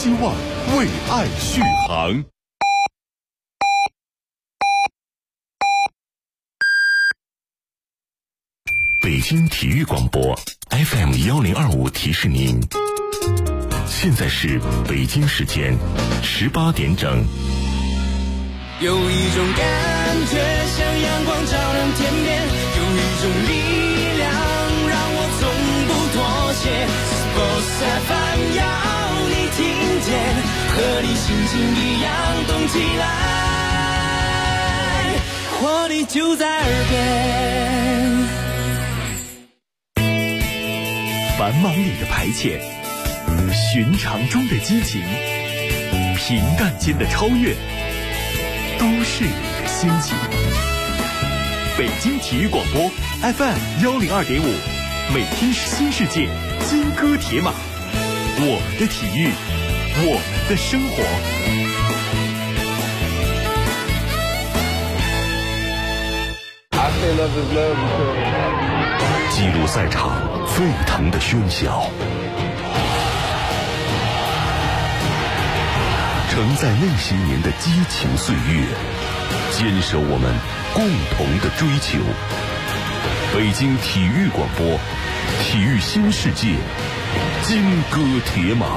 希望，为爱续航。北京体育广播 FM1025提示您，现在是北京时间18点整。 有一种感觉像阳光照亮天边，有一种力量让我从不妥协。Sports FM 要你听见，和你心情一样动起来，活力就在耳边。 繁忙里的排遣，寻常中的激情，平淡间的超越，都是你的心情。北京体育广播 FM102.5，每天新世界，金戈铁马，我们的体育，我们的生活。 记录赛场沸腾的喧嚣，承载那些年的激情岁月，坚守我们共同的追求。北京体育广播，体育新世界，金戈铁马。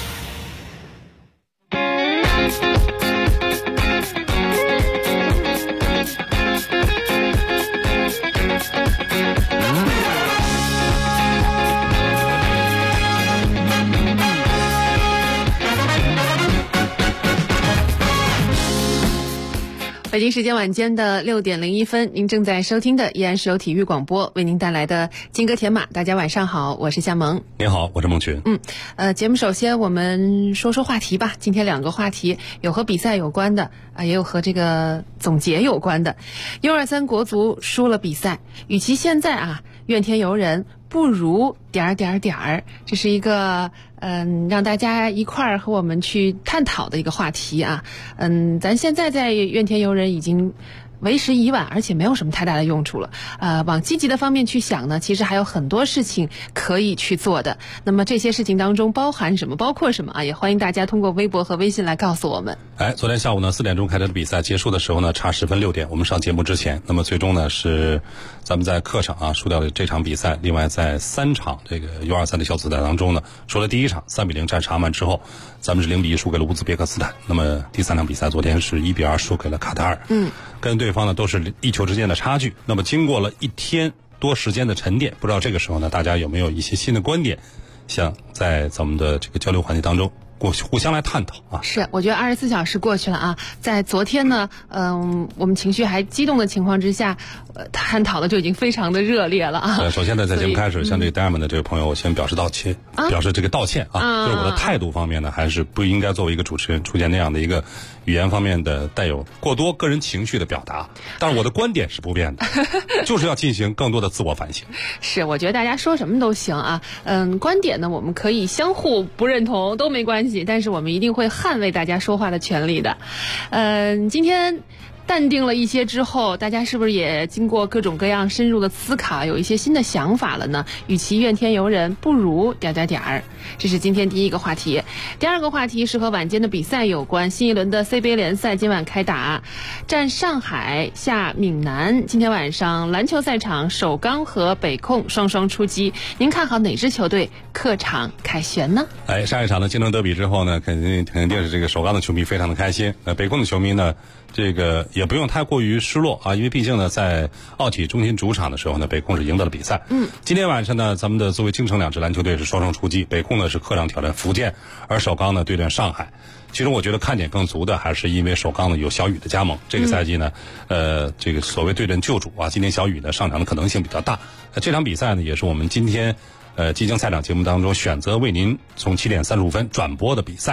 北京时间晚间的6点01分，您正在收听的依然是由体育广播为您带来的金戈铁马。大家晚上好，我是夏萌。 您好，我是孟群。 节目首先我们说说话题吧。今天2个话题，有和比赛有关的也有和这个总结有关的。U23国足输了比赛，与其现在怨天尤人，不如这是一个让大家一块儿和我们去探讨的一个话题啊。咱现在在怨天尤人已经为时已晚，而且没有什么太大的用处了。往积极的方面去想呢，其实还有很多事情可以去做的。那么这些事情当中包含什么，包括什么啊？也欢迎大家通过微博和微信来告诉我们。 昨天下午呢4点钟开始的比赛结束的时候呢，差10分6点，我们上节目之前，那么最终呢是咱们在客场输掉了这场比赛。另外在3场这个 U23 的小组赛当中呢，除了第一场3比0战士阿曼之后，咱们是0比1输给了乌兹别克斯坦。那么第3场比赛昨天是1比2输给了卡塔尔。跟对方呢都是1球之间的差距。那么经过了1天多时间的沉淀，不知道这个时候呢大家有没有一些新的观点，想在咱们的这个交流环节当中互相来探讨啊。 是，我觉得24小时过去了啊，在昨天呢，我们情绪还激动的情况之下，探讨的就已经非常的热烈了啊。 首先呢，在节目开始，向这个 Diamond 的这个朋友，我先表示道歉，表示这个道歉啊，就是我的态度方面呢，还是不应该作为一个主持人出现那样的一个语言方面的带有过多个人情绪的表达。但是我的观点是不变的，就是要进行更多的自我反省。是， 我觉得大家说什么都行啊，观点呢，我们可以相互不认同都没关系，但是我们一定会捍卫大家说话的权利的。今天淡定了一些之后，大家是不是也经过各种各样深入的思考，有一些新的想法了呢？与其怨天尤人，不如这是今天第一个话题。第二个话题是和晚间的比赛有关。新一轮的 CBA 联赛今晚开打，战上海下闽南。今天晚上篮球赛场，首钢和北控双双出击。您看好哪支球队客场凯旋呢？ 上一场的京城德比之后呢，肯定是这个首钢的球迷非常的开心。北控的球迷呢，这个也不用太过于失落啊，因为毕竟呢，在奥体中心主场的时候呢，北控是赢得了比赛。今天晚上呢，咱们的作为京城2支篮球队是双双出击，北控呢是客场挑战福建，而首钢呢对战上海。其中我觉得看点更足的还是因为首钢呢有小雨的加盟，这个赛季呢，这个所谓对阵旧主啊，今年小雨呢上场的可能性比较大。这场比赛呢也是我们今天即将赛场节目当中选择为您从7点35分转播的比赛。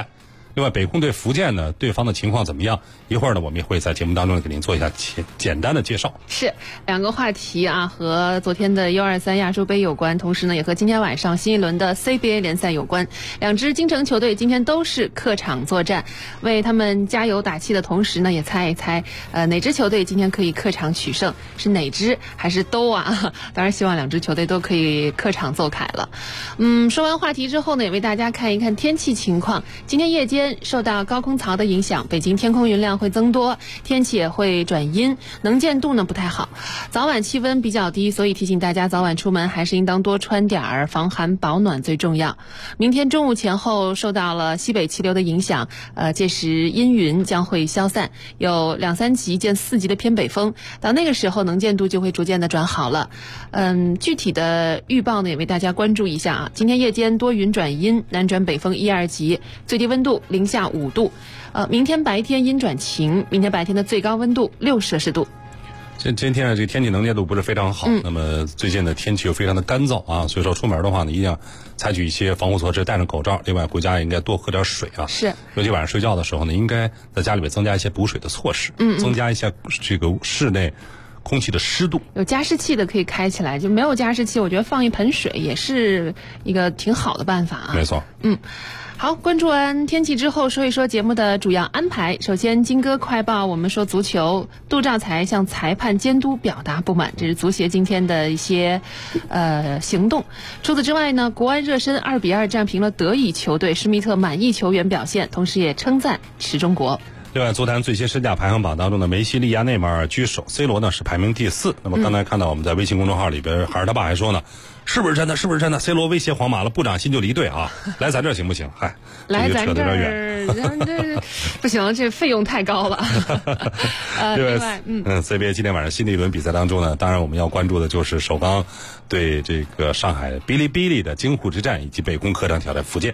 另外，北控对福建呢，对方的情况怎么样？一会儿呢，我们也会在节目当中给您做一下简单的介绍。 是两个话题啊，和昨天的U23亚洲杯有关，同时呢，也和今天晚上新一轮的 CBA 联赛有关。两支京城球队今天都是客场作战，为他们加油打气的同时呢，也猜一猜，哪支球队今天可以客场取胜？是哪支还是都啊？当然，希望两支球队都可以客场奏凯了。说完话题之后呢，也为大家看一看天气情况。今天夜间受到高空槽的影响，北京天空云量会增多，天气也会转阴，能见度呢不太好。早晚气温比较低，所以提醒大家早晚出门还是应当多穿点儿，防寒保暖最重要。明天中午前后受到了西北气流的影响，届时阴云将会消散，有2、3级见4级的偏北风，到那个时候能见度就会逐渐的转好了。具体的预报呢也为大家关注一下啊。今天夜间多云转阴，南转北风1、2级，最低温度零下5度。明天白天阴转晴，明天白天的最高温度6摄氏度。 今天呢，这个天气能见度不是非常好，那么最近的天气又非常的干燥啊，所以说出门的话呢，一定要采取一些防护措施，戴上口罩。另外，回家也应该多喝点水啊。 是， 尤其晚上睡觉的时候呢，应该在家里面增加一些补水的措施，增加一下这个室内空气的湿度。 有加湿器的可以开起来，就没有加湿器，我觉得放一盆水也是一个挺好的办法啊。 没错。 好，关注完天气之后，说一说节目的主要安排。首先，金歌快报，我们说足球，杜兆才向裁判监督表达不满，这是足协今天的一些行动。除此之外呢，国安热身2比2战平了德乙球队，施密特满意球员表现，同时也称赞池中国。 另外，足坛最新身价排行榜当中的梅西、利亚、内马尔居首 ，C 罗呢是排名第4。那么刚才看到我们在微信公众号里边，孩儿他爸还说呢，是不是真的？是不是真的 ？C 罗威胁皇马了，不涨薪就离队啊！来咱这儿行不行？嗨， 来咱这儿， 这不行，这费用太高了。另外 ，CBA 今天晚上新的一轮比赛当中呢，当然我们要关注的就是首钢对这个上海哔哩哔哩的京沪之战，以及北控客场挑战福建。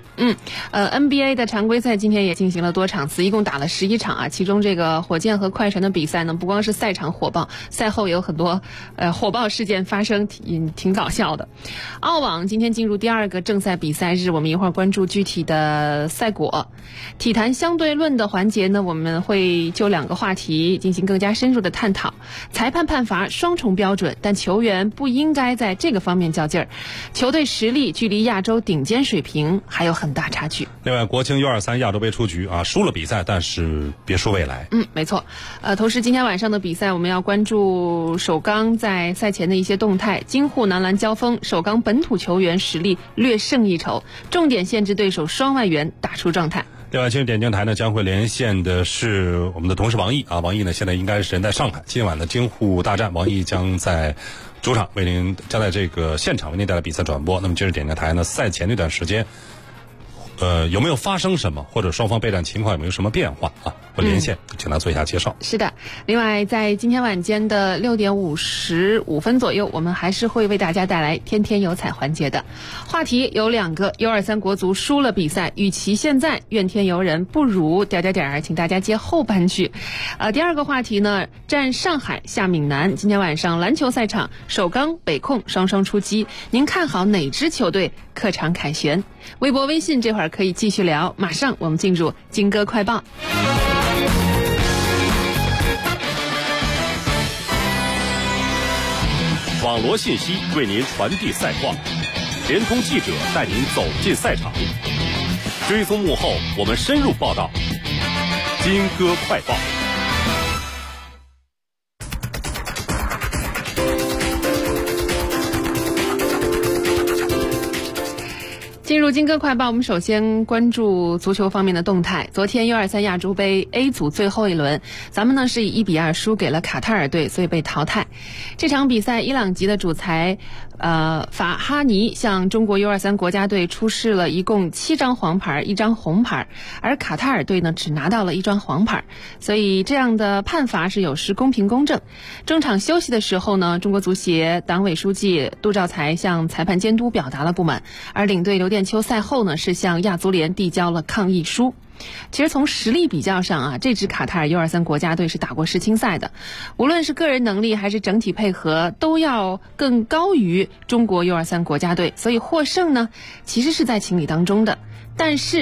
NBA 的常规赛今天也进行了多场次，一共打了11场啊。其中这个火箭和快船的比赛呢，不光是赛场火爆，赛后也有很多火爆事件发生，挺搞笑的。澳网今天进入第2个正赛比赛日，我们一会儿关注具体的赛果。体坛相对论的环节呢，我们会就2个话题进行更加深入的探讨。裁判判罚双重标准，但球员不应该在这个方面较劲儿。球队实力距离亚洲顶尖水平还有很大差距。 另外，国青 U23 亚洲杯出局啊，输了比赛，但是别输未来。 没错。同时今天晚上的比赛，我们要关注首钢在赛前的一些动态。京沪男篮交锋，首钢本土球员实力略胜一筹，重点限制对手双外援打出状态。 另外，今日点睛台呢将会连线的是我们的同事王毅啊，王毅呢现在应该是人在上海。今晚的京沪大战，王毅将在主场将在这个现场为您带来比赛转播。那么今日点睛台呢，赛前这段时间，有没有发生什么，或者双方备战情况有没有什么变化啊？我连线，请他做一下介绍。 是的，另外在今天晚间的6点55分左右，我们还是会为大家带来天天有彩环节的话题有2个。U23国足输了比赛，与其现在怨天尤人，不如请大家接后半句。第2个话题呢，战上海下闽南。今天晚上篮球赛场，首钢北控双双出击，您看好哪支球队客场凯旋？微博微信这会儿可以继续聊，马上我们进入金歌快报。 网罗信息为您传递赛况，联通记者带您走进赛场，追踪幕后我们深入报道。金歌快报。 进入金歌快报，我们首先关注足球方面的动态。昨天 U23 亚洲杯 A 组最后一轮，咱们呢是以1比2输给了卡塔尔队，所以被淘汰。这场比赛，伊朗籍的主裁法哈尼向中国 U23 国家队出示了一共7张黄牌1张红牌，而卡塔尔队呢只拿到了1张黄牌，所以这样的判罚是有失公平公正。中场休息的时候呢，中国足协党委书记杜兆才向裁判监督表达了不满，而领队刘殿秋赛后呢是向亚足联递交了抗议书。其实从实力比较上啊，这支卡塔尔 U23 国家队是打过世青赛的，无论是个人能力还是整体配合都要更高于中国 U23 国家队，所以获胜呢其实是在情理当中的。但是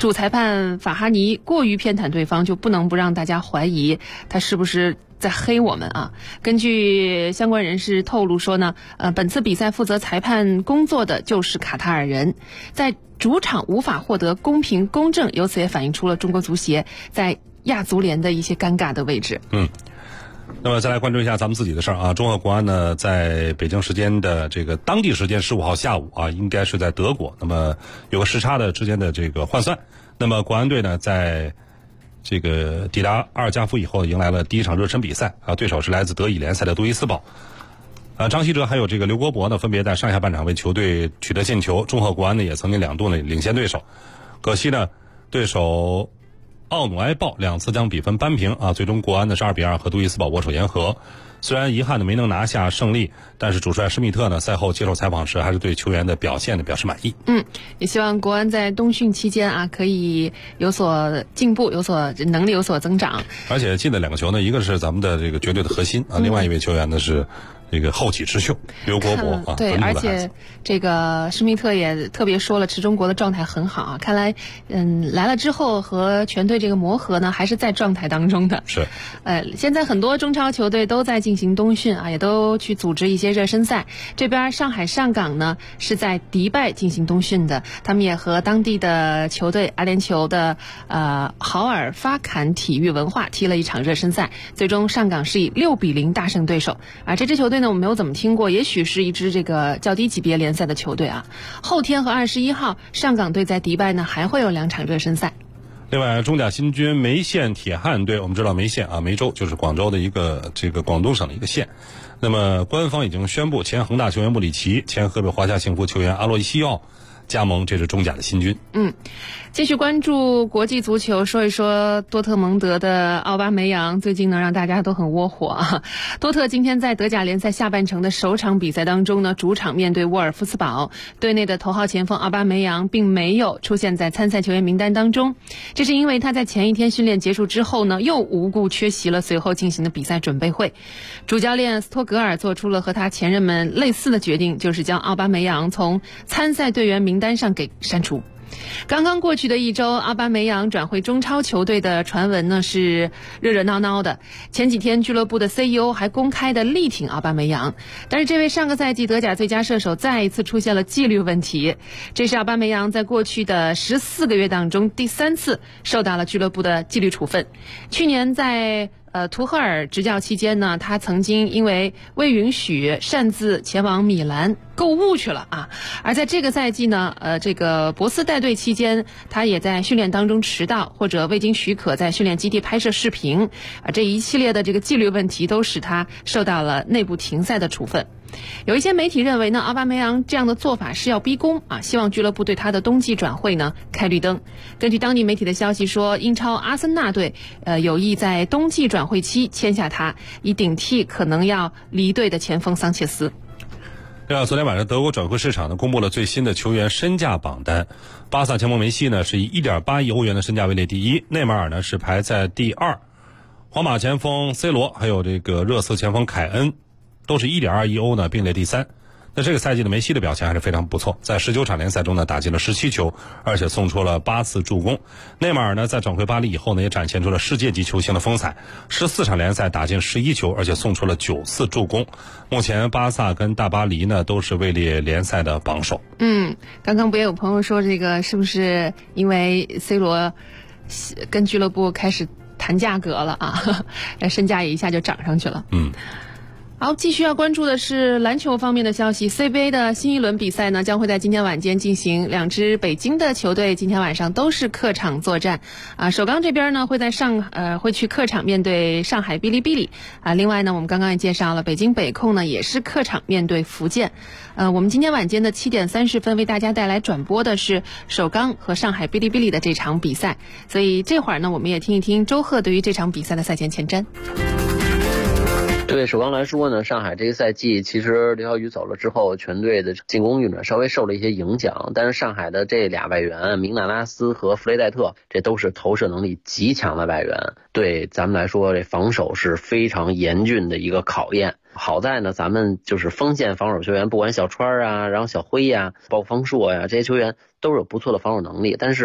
主裁判法哈尼过于偏袒对方，就不能不让大家怀疑他是不是在黑我们啊。根据相关人士透露说呢，本次比赛负责裁判工作的就是卡塔尔人，在主场无法获得公平公正，由此也反映出了中国足协在亚足联的一些尴尬的位置。 那么再来关注一下咱们自己的事儿啊。中赫国安呢，在北京时间的这个当地时间15号下午啊，应该是在德国，那么有个时差的之间的这个换算。那么国安队呢，在这个抵达阿尔加夫以后，迎来了第一场热身比赛啊，对手是来自德乙联赛的杜伊斯堡。张稀哲还有这个刘国博呢，分别在上下半场为球队取得进球。中赫国安呢，也曾经2度呢领先对手，可惜呢，对手奥努埃鲍2次将比分扳平啊，最终国安呢是2-2和杜伊斯堡握手言和。虽然遗憾的没能拿下胜利，但是主帅施密特呢赛后接受采访时还是对球员的表现呢表示满意。 也希望国安在冬训期间啊可以有所进步，能力有所增长。 而且进的2个球呢，一个是咱们的这个绝对的核心啊，另外一位球员呢是这个后起之秀刘国博啊。 对，而且这个施密特也特别说了，池中国的状态很好啊，看来来了之后和全队这个磨合呢还是在状态当中的。 是， 现在很多中超球队都在进行冬训啊，也都去组织一些热身赛。这边上海上港呢是在迪拜进行冬训的，他们也和当地的球队阿联酋的豪尔发坎体育文化踢了一场热身赛，最终上港是以6-0大胜对手。这支球队呢我们没有怎么听过，也许是一支这个较低级别联赛的球队啊。后天和21号上港队在迪拜呢还会有2场热身赛。 另外，中甲新军梅县铁汉队，我们知道梅县啊，梅州就是广州的一个这个广东省的一个县。那么官方已经宣布，前恒大球员穆里奇、前河北华夏幸福球员阿洛伊西奥加盟这支中甲的新军。 继续关注国际足球，说一说多特蒙德的奥巴梅扬，最近呢让大家都很窝火啊。多特今天在德甲联赛下半程的首场比赛当中呢，主场面对沃尔夫斯堡，队内的头号前锋奥巴梅扬并没有出现在参赛球员名单当中，这是因为他在前一天训练结束之后呢，又无故缺席了随后进行的比赛准备会。主教练斯托格尔做出了和他前任们类似的决定，就是将奥巴梅扬从参赛队员名单上给删除。刚刚过去的一周，阿巴梅扬转会中超球队的传闻呢是热热闹闹的。前几天俱乐部的 CEO 还公开的力挺阿巴梅扬，但是这位上个赛季德甲最佳射手再一次出现了纪律问题，这是阿巴梅扬在过去的14个月当中第3次受到了俱乐部的纪律处分。去年在图赫尔执教期间呢，他曾经因为未允许擅自前往米兰购物去了啊。而在这个赛季呢，这个博斯带队期间，他也在训练当中迟到或者未经许可在训练基地拍摄视频这一系列的这个纪律问题都使他受到了内部停赛的处分。有一些媒体认为呢，阿巴梅扬这样的做法是要逼宫啊，希望俱乐部对他的冬季转会呢开绿灯。根据当地媒体的消息说，英超阿森纳队有意在冬季转会期签下他，以顶替可能要离队的前锋桑切斯。 昨天晚上德国转会市场呢公布了最新的球员身价榜单，巴萨前锋梅西呢是以 1.8 亿欧元的身价位列第一，内马尔呢是排在第2，皇马前锋 C 罗还有这个热刺前锋凯恩都是 1.2 亿欧呢并列第3。那这个赛季的梅西的表现还是非常不错，在19场联赛中呢打进了17球，而且送出了8次助攻。内马尔呢在转会巴黎以后呢也展现出了世界级球星的风采，14场联赛打进11球，而且送出了9次助攻。目前巴萨跟大巴黎呢都是位列联赛的榜首。 刚刚不也有朋友说这个是不是因为 C 罗跟俱乐部开始谈价格了啊，身价也一下就涨上去了。好，继续要关注的是篮球方面的消息。CBA 的新一轮比赛呢，将会在今天晚间进行，2支北京的球队今天晚上都是客场作战。首钢这边呢会在会去客场面对上海哔哩哔哩。另外呢，我们刚刚也介绍了，北京北控呢也是客场面对福建。我们今天晚间的7点30分为大家带来转播的是首钢和上海哔哩哔哩的这场比赛。所以这会儿呢，我们也听一听周贺对于这场比赛的赛前前瞻。 对首钢来说呢，上海这个赛季其实刘晓宇走了之后，全队的进攻运转稍微受了一些影响，但是上海的这2外援明纳拉斯和弗雷戴特，这都是投射能力极强的外援，对咱们来说这防守是非常严峻的一个考验。好在呢，咱们就是锋线防守球员，不管小川啊，然后小辉呀，包括方硕呀，这些球员都是有不错的防守能力。但是说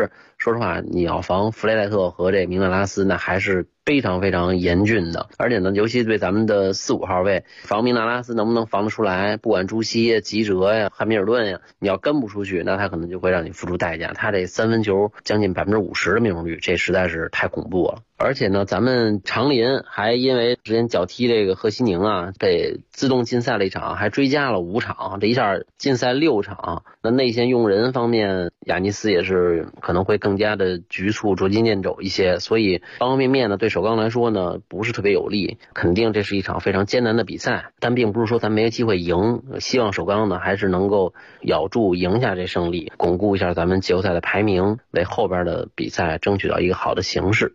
说实话，你要防弗雷戴特和这明纳拉斯，那还是非常非常严峻的。而且呢，尤其对咱们的4、5号位，防明纳拉斯能不能防得出来？不管朱熹、吉哲呀、汉密尔顿呀，你要跟不出去，那他可能就会让你付出代价。他这3分球将近50%的命中率，这实在是太恐怖了。而且呢，咱们长林还因为之前脚踢这个贺西宁啊，被自动禁赛了1场，还追加了5场，这一下禁赛6场。那内线用人方面，亚尼斯也是可能会更加的局促、捉襟见肘一些，所以方方面面呢，对首钢来说呢，不是特别有利。肯定这是一场非常艰难的比赛，但并不是说咱没有机会赢。希望首钢呢，还是能够咬住赢下这胜利，巩固一下咱们季后赛的排名，为后边的比赛争取到一个好的形势。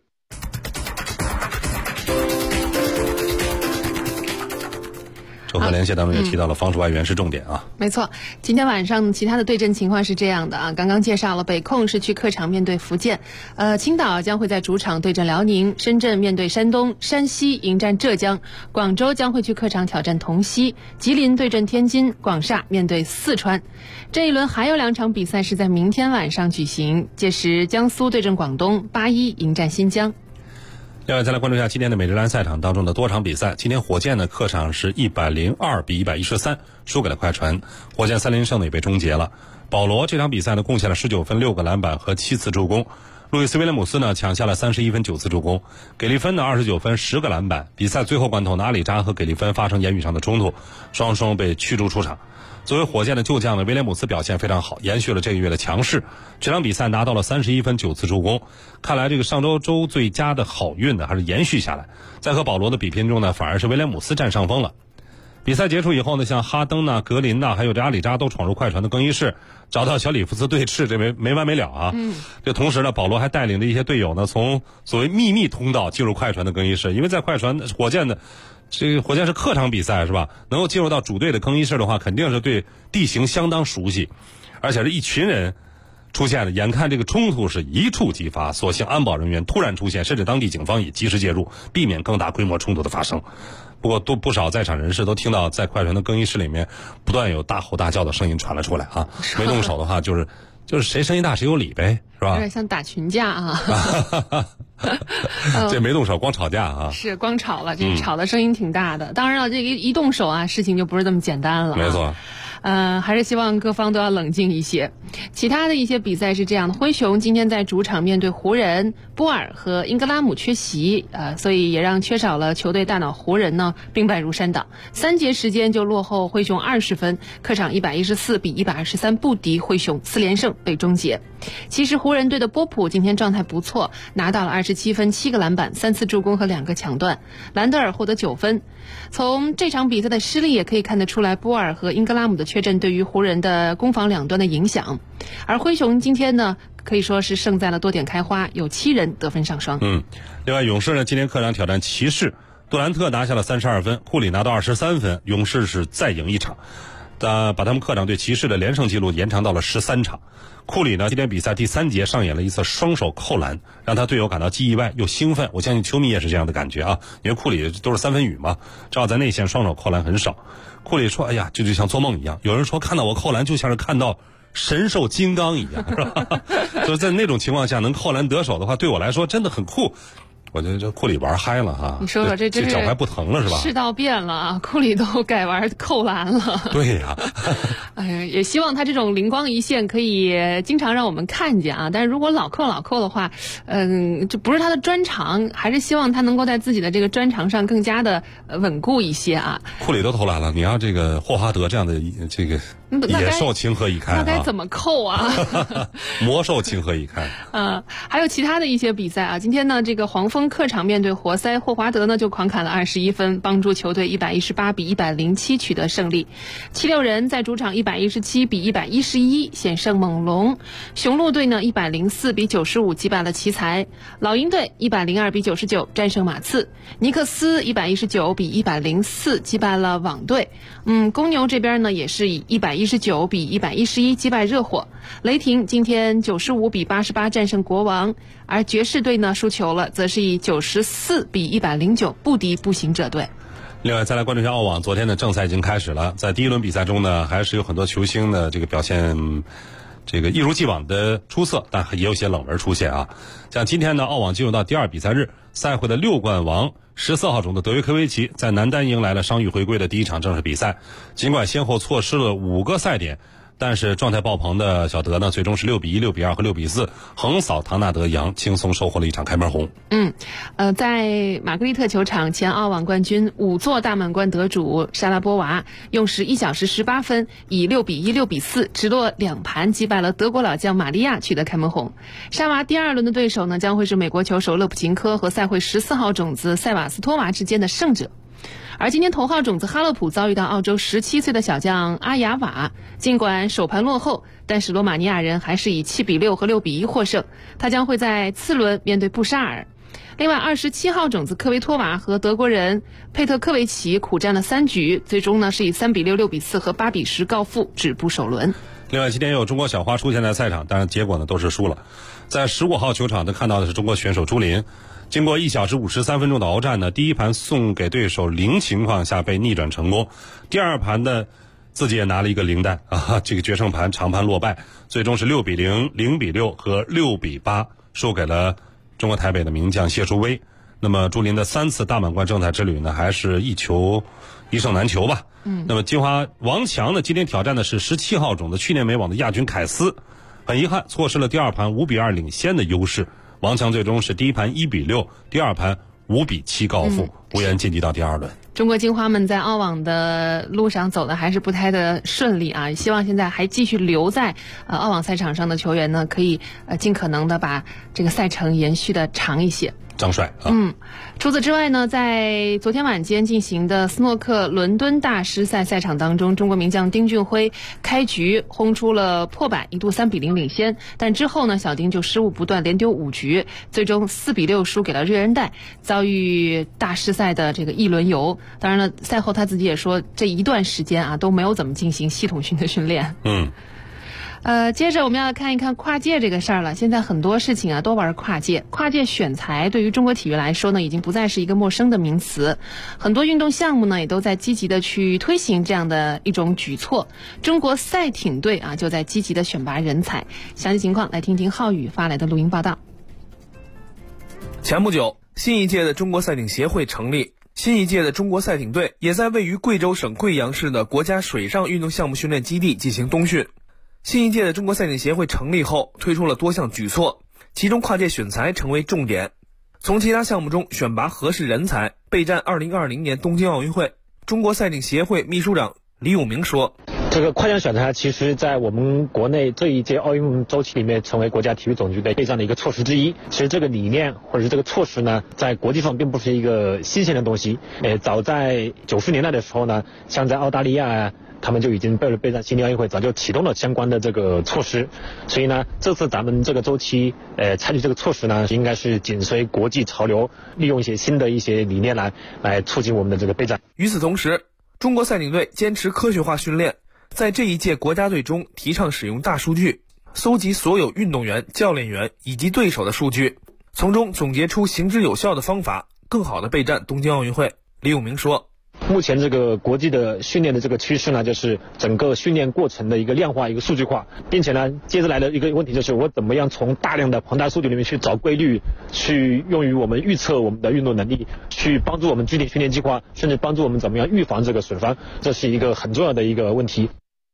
周河连线当中也提到了防守外援是重点啊。 没错，今天晚上其他的对阵情况是这样的啊，刚刚介绍了北控是去客场面对福建，青岛将会在主场对阵辽宁，深圳面对山东，山西迎战浙江，广州将会去客场挑战同曦，吉林对阵天津，广厦面对四川。这一轮还有2场比赛是在明天晚上举行，届时江苏对阵广东，81迎战新疆。 另外再来关注一下今天的美职篮赛场当中的多场比赛。今天火箭呢客场是102比113输给了快船，火箭3连胜呢也被终结了。保罗这场比赛呢贡献了19分、6个篮板和7次助攻。路易斯威廉姆斯呢抢下了31分、9次助攻。给利芬呢29分、10个篮板。比赛最后关头呢阿里扎和给利芬发生言语上的冲突，双双被驱逐出场。作为火箭的旧将呢，威廉姆斯表现非常好，延续了这个月的强势。这场比赛拿到了31分、9次助攻。看来这个上周最佳的好运呢还是延续下来。在和保罗的比拼中呢，反而是威廉姆斯占上风了。比赛结束以后呢，像哈登呐、格林呐，还有这阿里扎都闯入快船的更衣室，找到小里弗斯对峙，这没完没了啊。这同时呢，保罗还带领着一些队友呢，从所谓秘密通道进入快船的更衣室，因为在快船火箭的。这个火箭是客场比赛是吧？能够进入到主队的更衣室的话，肯定是对地形相当熟悉，而且是一群人出现了，眼看这个冲突是一触即发，所幸安保人员突然出现，甚至当地警方也及时介入，避免更大规模冲突的发生。不过不少在场人士都听到在快船的更衣室里面不断有大吼大叫的声音传了出来啊！没动手的话就是谁声音大谁有理呗，是吧？ 有点像打群架啊。 这没动手光吵架啊。 是光吵了，这吵的声音挺大的。当然了，这个一动手啊，事情就不是这么简单了。 没错。 还是希望各方都要冷静一些。其他的一些比赛是这样的，灰熊今天在主场面对湖人，波尔和英格拉姆缺席，所以也让缺少了球队大脑湖人呢兵败如山倒，3节时间就落后灰熊20分，客场114比123不敌灰熊，4连胜被终结。其实湖人队的波普今天状态不错，拿到了27分、7个篮板、3次助攻和2个抢断，兰德尔获得9分。从这场比赛的失利也可以看得出来，波尔和英格拉姆的缺阵对于湖人的攻防两端的影响。而灰熊今天呢，可以说是胜在了多点开花，有7人得分上双。 另外勇士呢今天客场挑战骑士，杜兰特拿下了32分，库里拿到23分，勇士是再赢1场，把他们客场对骑士的连胜纪录延长到了13场。库里呢今天比赛第3节上演了一次双手扣篮，让他队友感到既意外又兴奋，我相信球迷也是这样的感觉啊，因为库里都是3分雨嘛，正好在内线双手扣篮很少。库里说哎呀这就像做梦一样，有人说看到我扣篮就像是看到神兽金刚一样，是吧？就是在那种情况下能扣篮得手的话，对我来说真的很酷。我觉得这库里玩嗨了哈， 你说说这脚踝不疼了是吧？ 世道变了啊，库里都改玩扣篮了。 对呀。 哎呀，也希望他这种灵光一现可以经常让我们看见啊。但是如果老扣的话，这不是他的专长，还是希望他能够在自己的这个专长上更加的稳固一些啊。 库里都投篮了，你要这个霍华德这样的这个野兽情何以堪啊？ 那该怎么扣啊？ 魔兽情何以堪？ 还有其他的一些比赛啊。今天呢，这个黄蜂客场面对活塞，霍华德呢就狂砍了21分，帮助球队118比107取得胜利。76人在主场117比111险胜猛龙，雄鹿队呢104比95击败了奇才，老鹰队102比99战胜马刺，尼克斯119比104击败了网队。公牛这边呢也是以119比111击败热火，雷霆今天95比88战胜国王，而爵士队呢输球了，则是以94比109不敌步行者队。 另外再来关注一下澳网，昨天的正赛已经开始了，在第一轮比赛中呢，还是有很多球星的这个表现这个一如既往的出色，但也有些冷门出现啊。像今天呢，澳网进入到第2比赛日，赛会的6冠王14号种的德约科维奇在男单迎来了伤愈回归的第一场正式比赛，尽管先后错失了5个赛点，但是状态爆棚的小德呢，最终是6比1、6比2和6比4横扫唐纳德·杨，轻松收获了一场开门红。 在玛格丽特球场，前澳网冠军5座大满贯得主莎拉波娃用时1小时18分，以6比1、6比4直落2盘击败了德国老将玛利亚，取得开门红。莎娃第2轮的对手呢，将会是美国球手勒普琴科和赛会14号种子塞瓦斯托娃之间的胜者。而今天头号种子哈勒普遭遇到澳洲17岁的小将阿雅瓦，尽管首盘落后，但是罗马尼亚人还是以7比6和6比1获胜。他将会在次轮面对布沙尔。另外27号种子科维托娃和德国人佩特科维奇苦战了3局，最终呢是以3比6、6比4和8比10告负，止步首轮。 另外今天有中国小花出现在赛场，当然结果呢都是输了。在15号球场看到的是中国选手朱琳，经过1小时53分钟的鏖战呢，第一盘送给对手0情况下被逆转成功，第2盘的自己也拿了一个0蛋啊，这个决胜盘长盘落败，最终是6比0、0比6和6比8输给了中国台北的名将谢淑薇。那么朱琳的3次大满贯征才之旅呢，还是一胜难求吧。那么金华王强呢，今天挑战的是17号种的去年美网的亚军凯斯，很遗憾错失了第2盘5比2领先的优势。王强最终是第一盘1比6，第2盘5比7告负，无缘晋级到第2轮。 中国金花们在澳网的路上走的还是不太的顺利啊！希望现在还继续留在澳网赛场上的球员呢，可以尽可能的把这个赛程延续的长一些。 张帅除此之外呢，在昨天晚间进行的斯诺克伦敦大师赛赛场当中，中国名将丁俊晖开局轰出了破百，一度3比0领先，但之后呢，小丁就失误不断，连丢5局，最终4比6输给了瑞恩戴，遭遇大师赛的这个一轮游。当然了，赛后他自己也说，这一段时间啊都没有怎么进行系统性的训练。接着我们要看一看跨界这个事儿了。现在很多事情啊都玩跨界，跨界选材对于中国体育来说呢，已经不再是一个陌生的名词。很多运动项目呢也都在积极的去推行这样的一种举措。中国赛艇队啊就在积极的选拔人才。详细情况来听听浩宇发来的录音报道。 前不久，新一届的中国赛艇协会成立，新一届的中国赛艇队也在位于贵州省贵阳市的国家水上运动项目训练基地进行冬训。新一届的中国赛艇协会成立后，推出了多项举措，其中跨界选材成为重点。从其他项目中选拔合适人才，备战2020年东京奥运会。中国赛艇协会秘书长李永明说， 这个跨界选材其实在我们国内这一届奥运周期里面成为国家体育总局的备战的一个措施之一。其实这个理念或者是这个措施呢，在国际上并不是一个新鲜的东西。早在90年代的时候呢，像在澳大利亚他们就已经为了备战悉尼奥运会早就启动了相关的这个措施。所以呢，这次咱们这个周期采取这个措施呢，应该是紧随国际潮流，利用一些新的一些理念来促进我们的这个备战。 与此同时，中国赛艇队坚持科学化训练，在这一届国家队中提倡使用大数据，搜集所有运动员、教练员以及对手的数据，从中总结出行之有效的方法，更好的备战东京奥运会。李永明说， 目前这个国际的训练的这个趋势呢，就是整个训练过程的一个量化、一个数据化，并且呢，接着来的一个问题就是我怎么样从大量的庞大数据里面去找规律，去用于我们预测我们的运动能力，去帮助我们制定训练计划，甚至帮助我们怎么样预防这个损伤，这是一个很重要的一个问题。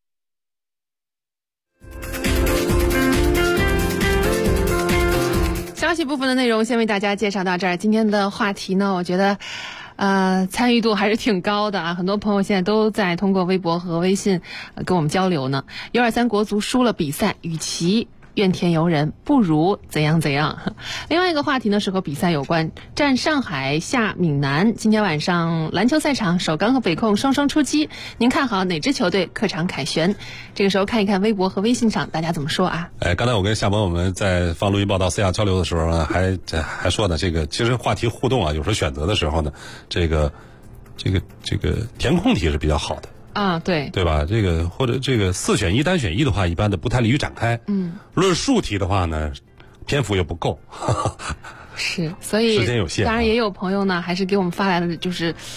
消息部分的内容先为大家介绍到这儿。今天的话题呢，我觉得参与度还是挺高的啊，很多朋友现在都在通过微博和微信跟我们交流呢。123国足输了比赛，与其怨天尤人，不如怎样怎样。另外一个话题呢是和比赛有关，战上海下闽南。今天晚上篮球赛场，首钢和北控双双出击，您看好哪支球队客场凯旋？这个时候看一看微博和微信上大家怎么说啊？ 刚才我跟夏萌我们在放录音报道私下交流的时候呢，还说呢，这个其实话题互动啊，有时候选择的时候呢，这个填空题是比较好的。 对吧？这个或者这个4选1单选1的话，一般的不太利于展开。论述题的话呢，篇幅又不够。 是，所以时间有限。 当然也有朋友呢，还是给我们发来的就是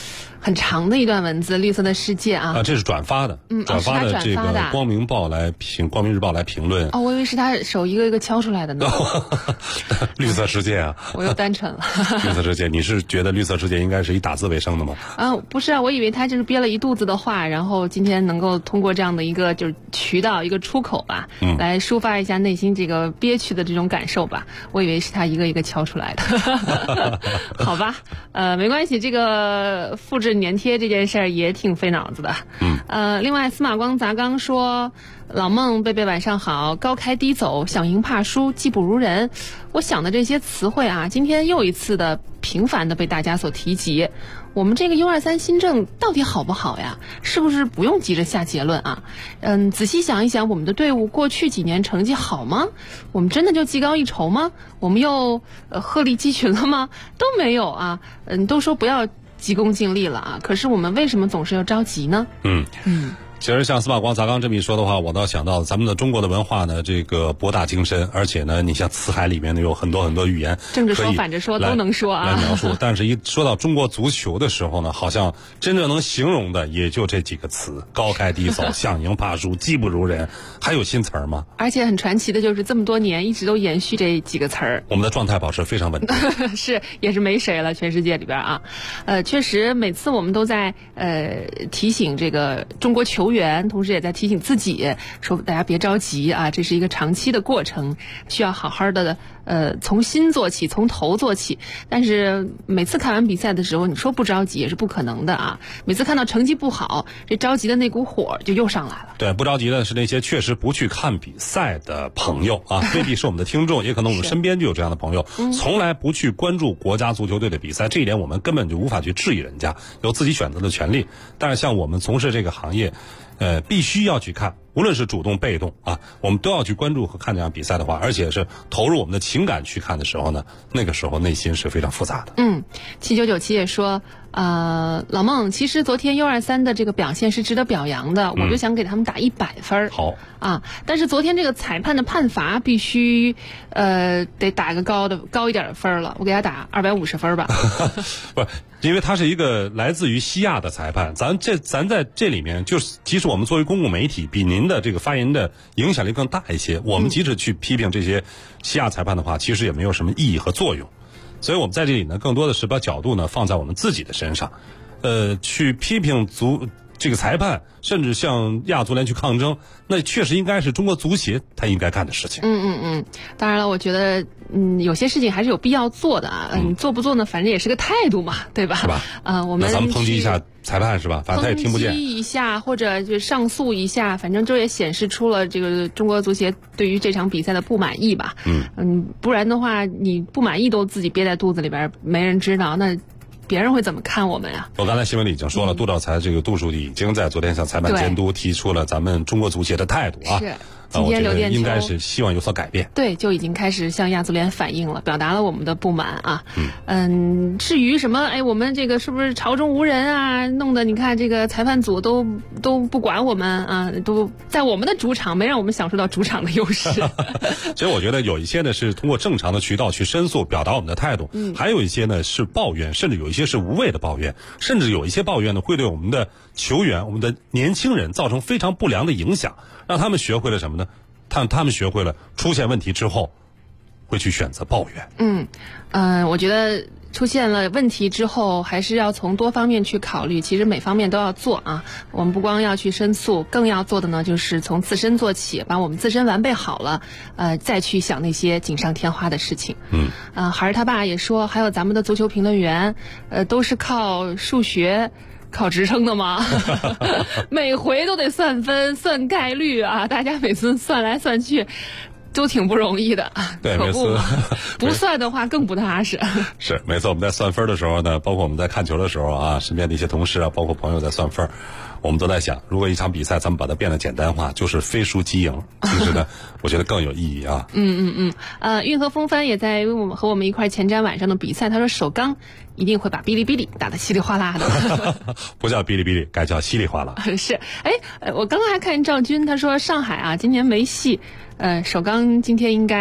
很长的一段文字，绿色的世界啊。 这是转发的，转发的这个光明日报来评论。 哦，我以为是他手一个一个敲出来的呢。 绿色世界啊， 我又单纯了。 绿色世界，你是觉得绿色世界应该是以打字为生的吗？ 不是啊，我以为他就是憋了一肚子的话，然后今天能够通过这样的一个就是渠道一个出口吧，来抒发一下内心这个憋屈的这种感受吧。我以为是他一个一个敲出来的。好吧，没关系，这个复制粘贴这件事儿也挺费脑子的。另外司马光砸缸说，老孟贝贝晚上好，高开低走，想赢怕输，技不如人。我想的这些词汇啊，今天又一次的频繁的被大家所提及。我们这个 U23 新政到底好不好呀？是不是不用急着下结论啊？仔细想一想，我们的队伍过去几年成绩好吗？我们真的就技高一筹吗？我们又鹤立鸡群了吗？都没有啊。都说不要急功近利了啊，可是我们为什么总是要着急呢？ 其实像司马光砸缸这么一说的话，我倒想到咱们的中国的文化呢，这个博大精深，而且呢，你像词海里面呢有很多很多语言， 正着说反着说都能说啊， 来描述。但是一说到中国足球的时候呢，好像真正能形容的也就这几个词：高开低走，想赢怕输，技不如人。还有新词儿吗？ 而且很传奇的就是这么多年一直都延续这几个词儿。 我们的状态保持非常稳定， 是也是没谁了，全世界里边啊。确实每次我们都在提醒这个中国球员，同时也在提醒自己说大家别着急啊，这是一个长期的过程，需要好好的从心做起，从头做起。但是每次看完比赛的时候，你说不着急也是不可能的啊。每次看到成绩不好，这着急的那股火就又上来了。 对，不着急的是那些确实不去看比赛的朋友啊，未必是我们的听众，也可能我们身边就有这样的朋友，从来不去关注国家足球队的比赛。这一点我们根本就无法去质疑人家，有自己选择的权利。但是像我们从事这个行业，必须要去看，无论是主动被动啊，我们都要去关注和看这场比赛的话，而且是投入我们的情感去看的时候呢，那个时候内心是非常复杂的。 7997也说，老孟，其实昨天 U23 的这个表现是值得表扬的，我就想给他们打100分。 好啊，但是昨天这个裁判的判罚必须得打一个高一点的分了，我给他打250分吧。 不是，因为他是一个来自于西亚的裁判，咱在这里面就是，即使我们作为公共媒体，比您的这个发言的影响力更大一些，我们即使去批评这些西亚裁判的话，其实也没有什么意义和作用。所以我们在这里呢，更多的是把角度呢放在我们自己的身上，去批评这个裁判，甚至向亚足联去抗争，那确实应该是中国足协他应该干的事情。 当然了，我觉得有些事情还是有必要做的啊。你做不做呢？反正也是个态度嘛，对吧？ 是吧？ 我们那咱们抨击一下裁判是吧？反正他也听不见。 抨击一下或者就上诉一下，反正这也显示出了这个中国足协对于这场比赛的不满意吧。不然的话，你不满意都自己憋在肚子里边，没人知道那。别人会怎么看我们呀？ 我刚才新闻里已经说了，杜兆才这个杜书记已经在昨天向裁判监督提出了咱们中国足协的态度啊。 是，今天刘殿秋应该是希望有所改变。 对，就已经开始向亚足联反映了，表达了我们的不满啊。至于什么，我们这个是不是朝中无人啊？弄得你看这个裁判组都不管我们啊，都在我们的主场，没让我们享受到主场的优势。 其实我觉得有一些呢是通过正常的渠道去申诉，表达我们的态度，还有一些呢是抱怨，甚至有一些是无谓的抱怨，甚至有一些抱怨呢会对我们的球员、我们的年轻人造成非常不良的影响，让他们学会了什么呢？他们学会了出现问题之后会去选择抱怨。 我觉得出现了问题之后，还是要从多方面去考虑，其实每方面都要做啊。我们不光要去申诉，更要做的呢就是从自身做起，把我们自身完备好了，再去想那些锦上添花的事情。孩儿他爸也说，还有咱们的足球评论员，都是靠数学考职称的吗？每回都得算分算概率啊，大家每次算来算去都挺不容易的。 对，每次不算的话更不踏实。 是，每次我们在算分的时候呢，包括我们在看球的时候啊，身边的一些同事啊，包括朋友在算分，我们都在想，如果一场比赛咱们把它变得简单化，就是非输即赢，其实呢我觉得更有意义啊。 运河风帆也在和我们一块前瞻晚上的比赛，他说首钢一定会把哔哩哔哩打得稀里哗啦的。 不叫哔哩哔哩，该叫稀里哗啦。 是，我刚刚还看赵军，他说上海啊今年没戏，首钢今天应该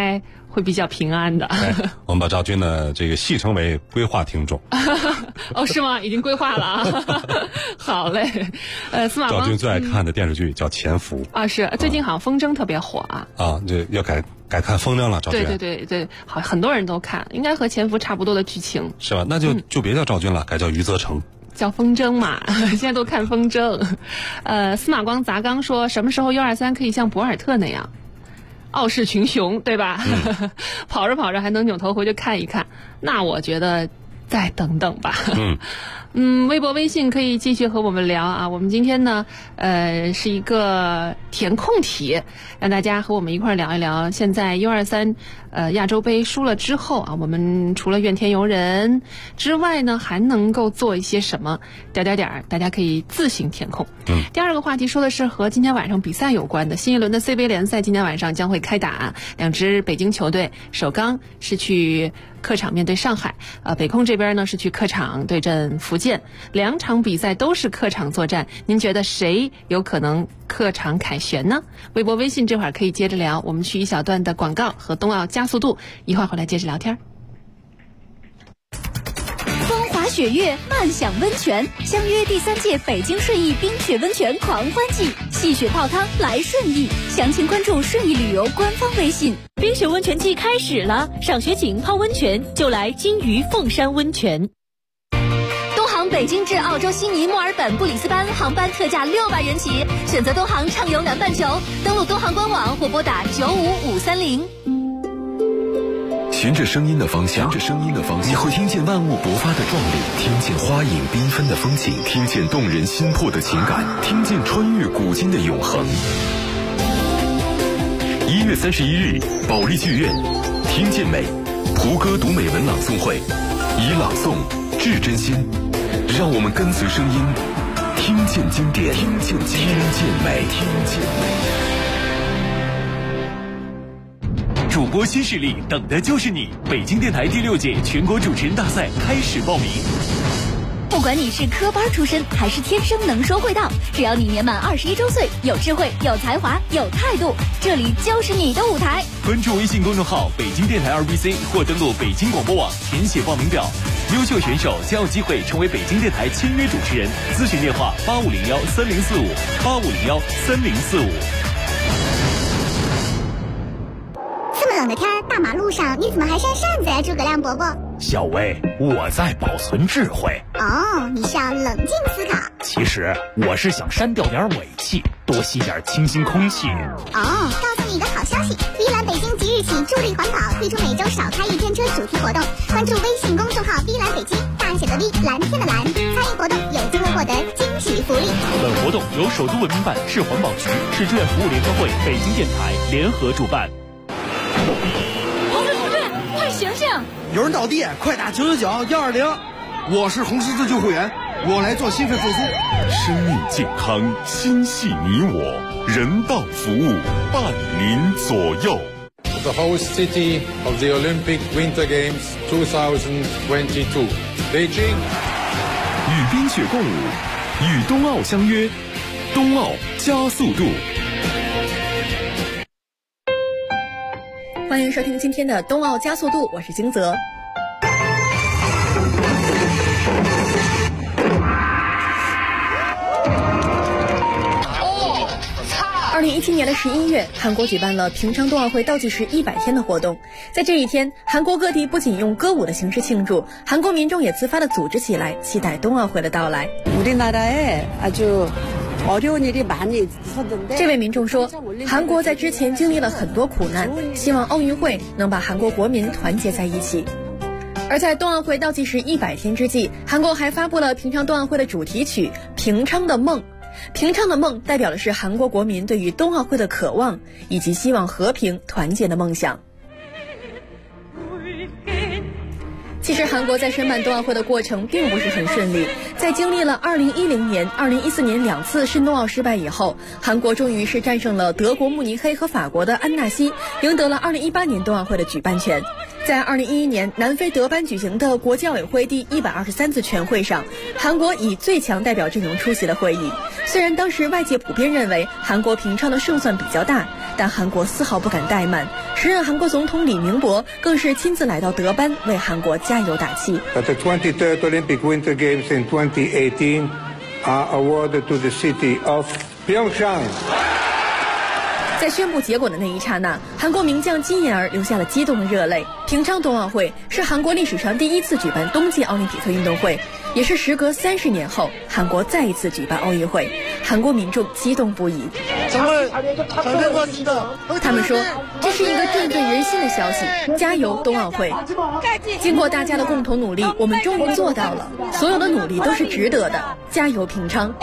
会比较平安的。 我们把赵军呢这个戏称为规划听众。 哦，是吗？已经规划了啊。好嘞。司马光赵军最爱看的电视剧叫《潜伏》 啊，是最近好像风筝特别火啊。 啊，这要改看风筝了，赵军。 对，好，很多人都看，应该和潜伏差不多的剧情。 是吧？那就别叫赵军了，改叫余则成。 叫风筝嘛，现在都看风筝。司马光砸缸说，什么时候123可以像博尔特那样傲视群雄，对吧？跑着跑着还能扭头回去看一看，那我觉得再等等吧。微博微信可以继续和我们聊啊。我们今天呢是一个填空题，让大家和我们一块聊一聊现在U23亚洲杯输了之后啊，我们除了怨天尤人之外呢，还能够做一些什么？大家可以自行填空。第二个话题说的是和今天晚上比赛有关的，新一轮的 CBA 联赛今天晚上将会开打，两支北京球队，首钢是去客场面对上海，北控这边呢是去客场对阵福建，两场比赛都是客场作战，您觉得谁有可能客场凯旋呢？微博微信这会儿可以接着聊，我们去一小段的广告和冬奥加速度，一会儿回来接着聊天。 风华雪月，漫享温泉，相约第3届北京顺义冰雪温泉狂欢季，戏雪泡汤来顺义，详情关注顺义旅游官方微信。 冰雪温泉季开始了，赏雪景泡温泉就来金鱼凤山温泉。 东航北京至澳洲悉尼、墨尔本、布里斯班航班特价600元起，选择东航畅游南半球，登录东航官网或拨打95530。 循着声音的方向，你会听见万物勃发的壮丽，听见花影缤纷的风景，听见动人心魄的情感，听见穿越古今的永恒。1月31日，保利剧院，听见美，蒲歌读美文朗诵会，以朗诵致真心，让我们跟随声音，听见经典，听见美。 主播新势力，等的就是你！北京电台第6届全国主持人大赛开始报名。 不管你是科班出身还是天生能说会道，只要你年满21周岁，有智慧、有才华、有态度，这里就是你的舞台。 关注微信公众号北京电台2BC 或登录北京广播网填写报名表，优秀选手将有机会成为北京电台签约主持人。咨询电话85013045，85013045。 这么冷的天，大马路上你怎么还扇扇子呀，诸葛亮伯伯？ 小薇，我在保存智慧。 哦，你是要冷静思考。 其实我是想删掉点尾气，多吸点清新空气。 哦，告诉你一个好消息，V 蓝北京即日起助力环保，推出每周少开1天车主题活动。关注微信公众号 V 蓝北京，大写的 V， 蓝天的蓝，参与活动有机会获得惊喜福利。 本活动由首都文明办、市环保局、市志愿服务联合会、北京电台联合主办。 同志，快醒醒！ 有人倒地，快打999-120。我是红十字救护员，我来做心肺复苏。 生命健康，心系你我，人道服务伴您左右。 The host city of the Olympic Winter Games 2022, Beijing。 与冰雪共舞，与冬奥相约，冬奥加速度。 欢迎收听今天的冬奥加速度，我是金泽。2017年的11月，韩国举办了平昌冬奥会倒计时100天的活动。在这一天，韩国各地不仅用歌舞的形式庆祝，韩国民众也自发地组织起来，期待冬奥会的到来。这位民众说，韩国在之前经历了很多苦难，希望奥运会能把韩国国民团结在一起。而在冬奥会倒计时100天之际，韩国还发布了平昌冬奥会的主题曲《平昌的梦》。平昌的梦代表的是韩国国民对于冬奥会的渴望，以及希望和平团结的梦想。其实韩国在申办冬奥会的过程并不是很顺利，在经历了2010年、2014年2次申冬奥失败以后，韩国终于是战胜了德国慕尼黑和法国的安纳西，赢得了2018年冬奥会的举办权。在2011年南非德班举行的国际奥委会第123次全会上，韩国以最强代表阵容出席了会议。虽然当时外界普遍认为韩国平昌的胜算比较大，但韩国丝毫不敢怠慢， 时任韩国总统李明博更是亲自来到德班为韩国加油打气。 The 23rd Olympic Winter Games in 2018 are awarded to the city of Pyeongchang。 在宣布结果的那一刹那，韩国名将金妍儿流下了激动的热泪。平昌冬奥会是韩国历史上第一次举办冬季奥林匹克运动会，也是时隔30年后韩国再一次举办奥运会，韩国民众激动不已。他们说，这是一个振奋人心的消息，加油冬奥会！经过大家的共同努力，我们终于做到了，所有的努力都是值得的，加油平昌！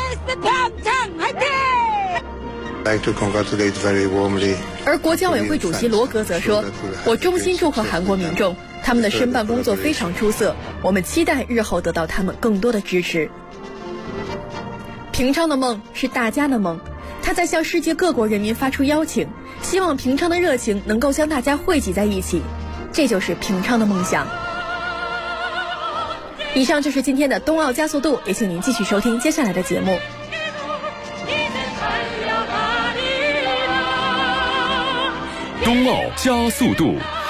而国教委会主席罗格则说，我衷心祝贺韩国民众，他们的申办工作非常出色，我们期待日后得到他们更多的支持。平昌的梦是大家的梦，他在向世界各国人民发出邀请，希望平昌的热情能够将大家汇集在一起，这就是平昌的梦想。以上就是今天的冬奥加速度，也请您继续收听接下来的节目。 冬奥加速度。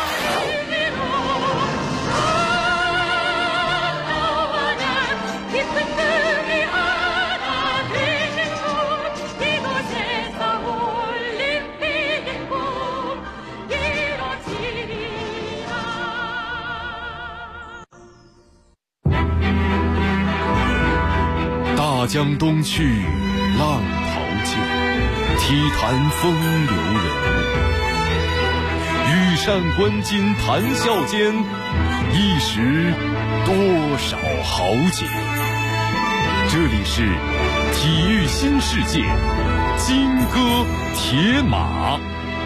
大江东去，浪淘尽，体坛风流人物。羽扇纶巾谈笑间，一时多少豪杰。这里是体育新世界，金戈铁马。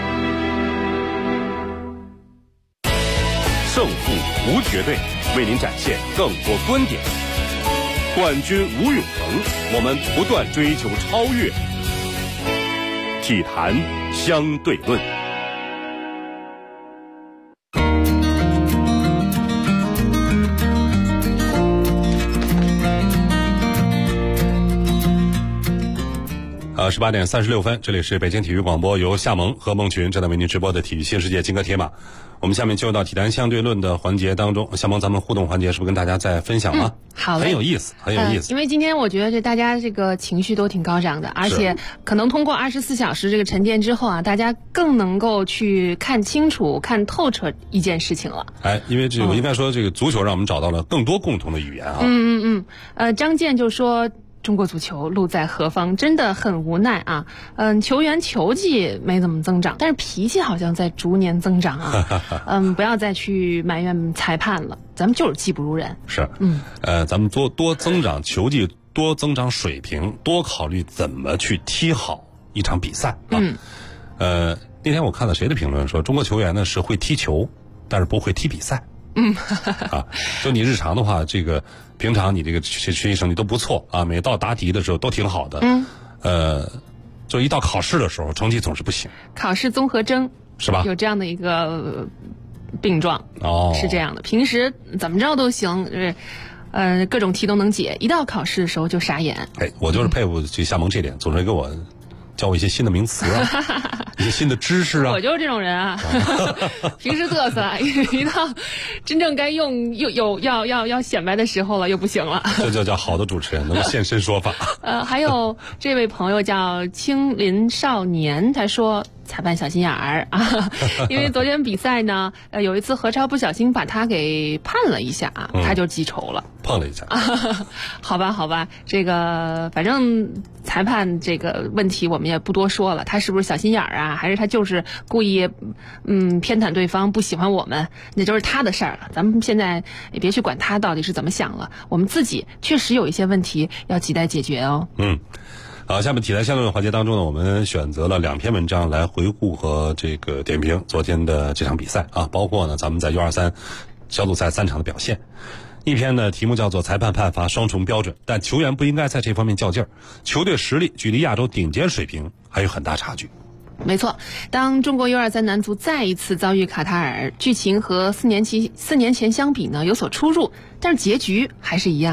胜负无绝对，为您展现更多观点。冠军无永恒，我们不断追求超越。体坛相对论。18点36分，这里是北京体育广播，由夏萌和孟群正在为您直播的体育新世界金戈铁马。我们下面进入到体坛相对论的环节当中，夏萌，咱们互动环节是不是跟大家在分享吗？ 好嘞， 很有意思，很有意思。 因为今天我觉得大家这个情绪都挺高涨的，而且可能通过24小时这个沉淀之后啊，大家更能够去看清楚、看透彻一件事情了。 哎，因为这个我应该说，这个足球让我们找到了更多共同的语言啊。 张健就说，中国足球路在何方，真的很无奈啊。球员球技没怎么增长，但是脾气好像在逐年增长啊。不要再去埋怨裁判了，咱们就是技不如人。 是，咱们多增长球技，多增长水平，多考虑怎么去踢好一场比赛啊。那天我看了谁的评论说，中国球员呢是会踢球，但是不会踢比赛。就你日常的话，这个平常你这个学习成绩都不错啊，每到答题的时候都挺好的。就一到考试的时候，成绩总是不行。 考试综合征是吧？ 有这样的一个病状是这样的。平时怎么着都行，各种题都能解，一到考试的时候就傻眼。 我就是佩服这夏萌这点，总是给我教我一些新的名词啊，一些新的知识啊。 我就是这种人啊，平时嘚瑟，一到真正该用又要显摆的时候了，又不行了。 这叫好的主持人，能够现身说法。 还有这位朋友叫青林少年，他说裁判小心眼儿啊，因为昨天比赛呢，有一次何超不小心把他给判了一下啊，他就记仇了， 碰了一下。 好吧，这个反正裁判这个问题我们也不多说了，他是不是小心眼儿啊，还是他就是故意偏袒对方，不喜欢我们，那就是他的事儿了。咱们现在也别去管他到底是怎么想了，我们自己确实有一些问题要亟待解决哦。 好，下面体坛相对论环节当中呢，我们选择了2篇文章来回顾和这个点评昨天的这场比赛啊，包括呢咱们在U23小组赛3场的表现。一篇呢题目叫做裁判判罚双重标准，但球员不应该在这方面较劲儿，球队实力距离亚洲顶尖水平还有很大差距。 没错，当中国U23男足再一次遭遇卡塔尔，剧情和4年前相比呢有所出入，但是结局还是一样的。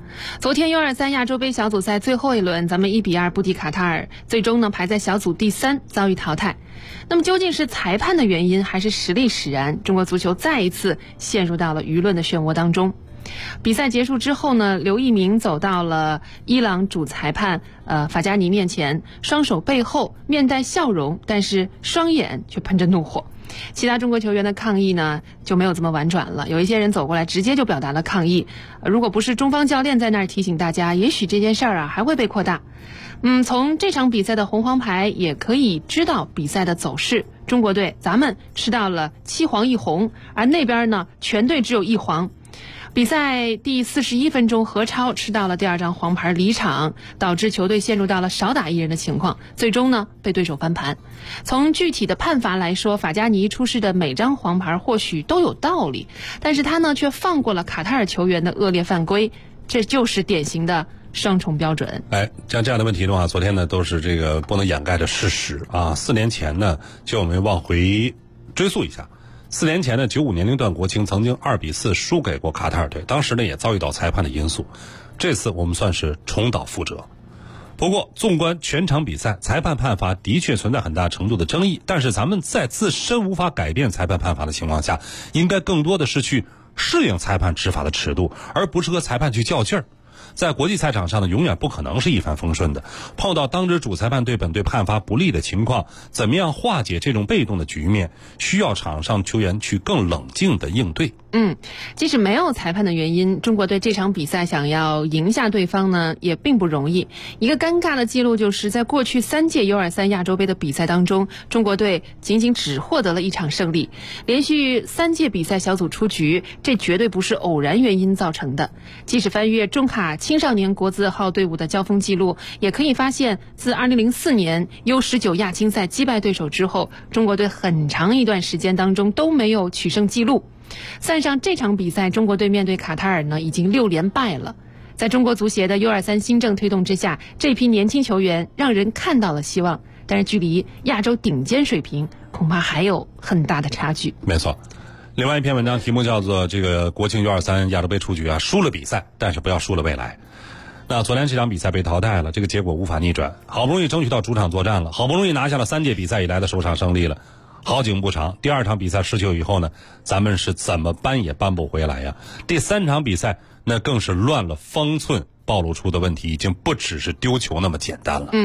昨天 U23 亚洲杯小组赛最后一轮，咱们1比2不敌卡塔尔，最终呢排在小组第3，遭遇淘汰。那么究竟是裁判的原因还是实力使然？中国足球再一次陷入到了舆论的漩涡当中。比赛结束之后呢，刘一鸣走到了伊朗主裁判法加尼面前，双手背后，面带笑容，但是双眼却喷着怒火。其他中国球员的抗议呢就没有这么婉转了，有一些人走过来直接就表达了抗议。如果不是中方教练在那儿提醒大家，也许这件事儿还会被扩大。从这场比赛的红黄牌也可以知道比赛的走势。中国队咱们吃到了7黄1红，而那边呢全队只有1黄。比赛第41分钟，何超吃到了第2张黄牌离场，导致球队陷入到了少打1人的情况，最终呢被对手翻盘。从具体的判罚来说，法加尼出示的每张黄牌或许都有道理，但是他呢却放过了卡塔尔球员的恶劣犯规，这就是典型的双重标准。 像这样的问题的话，昨天呢都是这个不能掩盖的事实啊。4年前呢，就我们往回追溯一下。4年前的95年龄段国青曾经2比4输给过卡塔尔队，当时呢也遭遇到裁判的因素。这次我们算是重蹈覆辙。不过纵观全场比赛，裁判判罚的确存在很大程度的争议，但是咱们在自身无法改变裁判判罚的情况下，应该更多的是去适应裁判执法的尺度，而不是和裁判去较劲儿。在国际赛场上呢，永远不可能是一帆风顺的。碰到当值主裁判对本队判罚不利的情况，怎么样化解这种被动的局面，需要场上球员去更冷静的应对。 即使没有裁判的原因，中国队这场比赛想要赢下对方呢，也并不容易。一个尴尬的记录就是在过去3届 U23 亚洲杯的比赛当中，中国队仅仅只获得了1场胜利，连续3届比赛小组出局，这绝对不是偶然原因造成的。即使翻阅中卡青少年国字号队伍的交锋记录，也可以发现，自2004年 U19 亚青赛击败对手之后，中国队很长一段时间当中都没有取胜记录。算上这场比赛，中国队面对卡塔尔呢，已经6连败了。在中国足协的 U23 新政推动之下，这批年轻球员让人看到了希望，但是距离亚洲顶尖水平恐怕还有很大的差距。 没错。另外一篇文章题目叫做这个国庆 U23 亚洲杯出局输了比赛，但是不要输了未来。那昨天这场比赛被淘汰了，这个结果无法逆转，好不容易争取到主场作战了，好不容易拿下了3届比赛以来的首场胜利了，好景不长，第2场比赛失球以后呢，咱们是怎么扳也扳不回来呀。第3场比赛那更是乱了方寸，暴露出的问题已经不只是丢球那么简单了。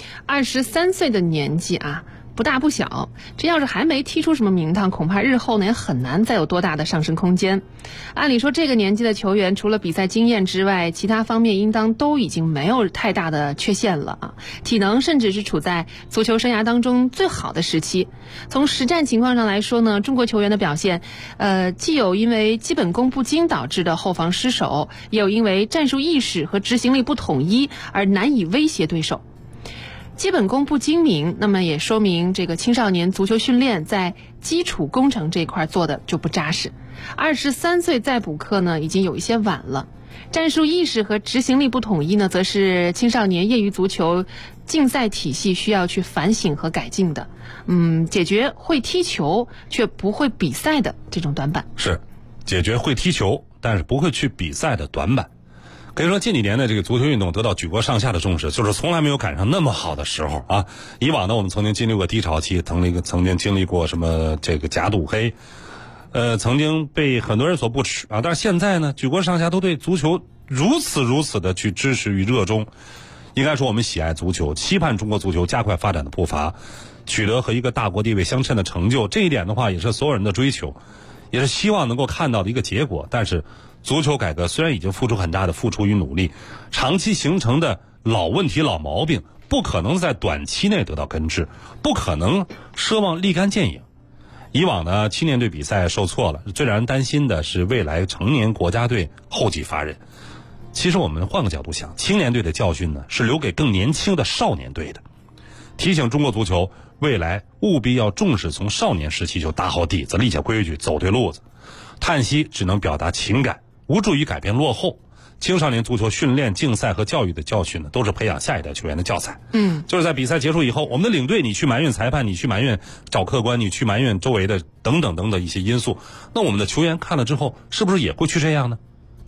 23岁的年纪不大不小，这要是还没踢出什么名堂，恐怕日后呢也很难再有多大的上升空间。按理说这个年纪的球员，除了比赛经验之外，其他方面应当都已经没有太大的缺陷了体能甚至是处在足球生涯当中最好的时期。从实战情况上来说呢，中国球员的表现既有因为基本功不精导致的后防失守，也有因为战术意识和执行力不统一而难以威胁对手。基本功不精明，那么也说明这个青少年足球训练在基础工程这一块做的就不扎实。23岁再补课呢，已经有一些晚了。战术意识和执行力不统一呢，则是青少年业余足球竞赛体系需要去反省和改进的。解决会踢球却不会比赛的这种短板。 是解决会踢球但是不会去比赛的短板。可以说近几年的这个足球运动得到举国上下的重视，就是从来没有赶上那么好的时候以往呢，我们曾经经历过低潮期，曾经经历过什么这个假赌黑，曾经被很多人所不齿但是现在呢，举国上下都对足球如此的去支持与热衷。应该说我们喜爱足球，期盼中国足球加快发展的步伐，取得和一个大国地位相称的成就，这一点的话也是所有人的追求，也是希望能够看到的一个结果。但是足球改革虽然已经付出很大的付出与努力，长期形成的老问题老毛病不可能在短期内得到根治，不可能奢望立竿见影。以往呢，青年队比赛受挫了，最让人担心的是未来成年国家队后继乏人。其实我们换个角度想，青年队的教训呢，是留给更年轻的少年队的，提醒中国足球未来务必要重视从少年时期就打好底子，立下规矩，走对路子。叹息只能表达情感，无助于改变落后。青少年足球训练、竞赛和教育的教训呢，都是培养下一代球员的教材。就是在比赛结束以后，我们的领队你去埋怨裁判，你去埋怨找客观，你去埋怨周围的等等一些因素，那我们的球员看了之后，是不是也会去这样呢？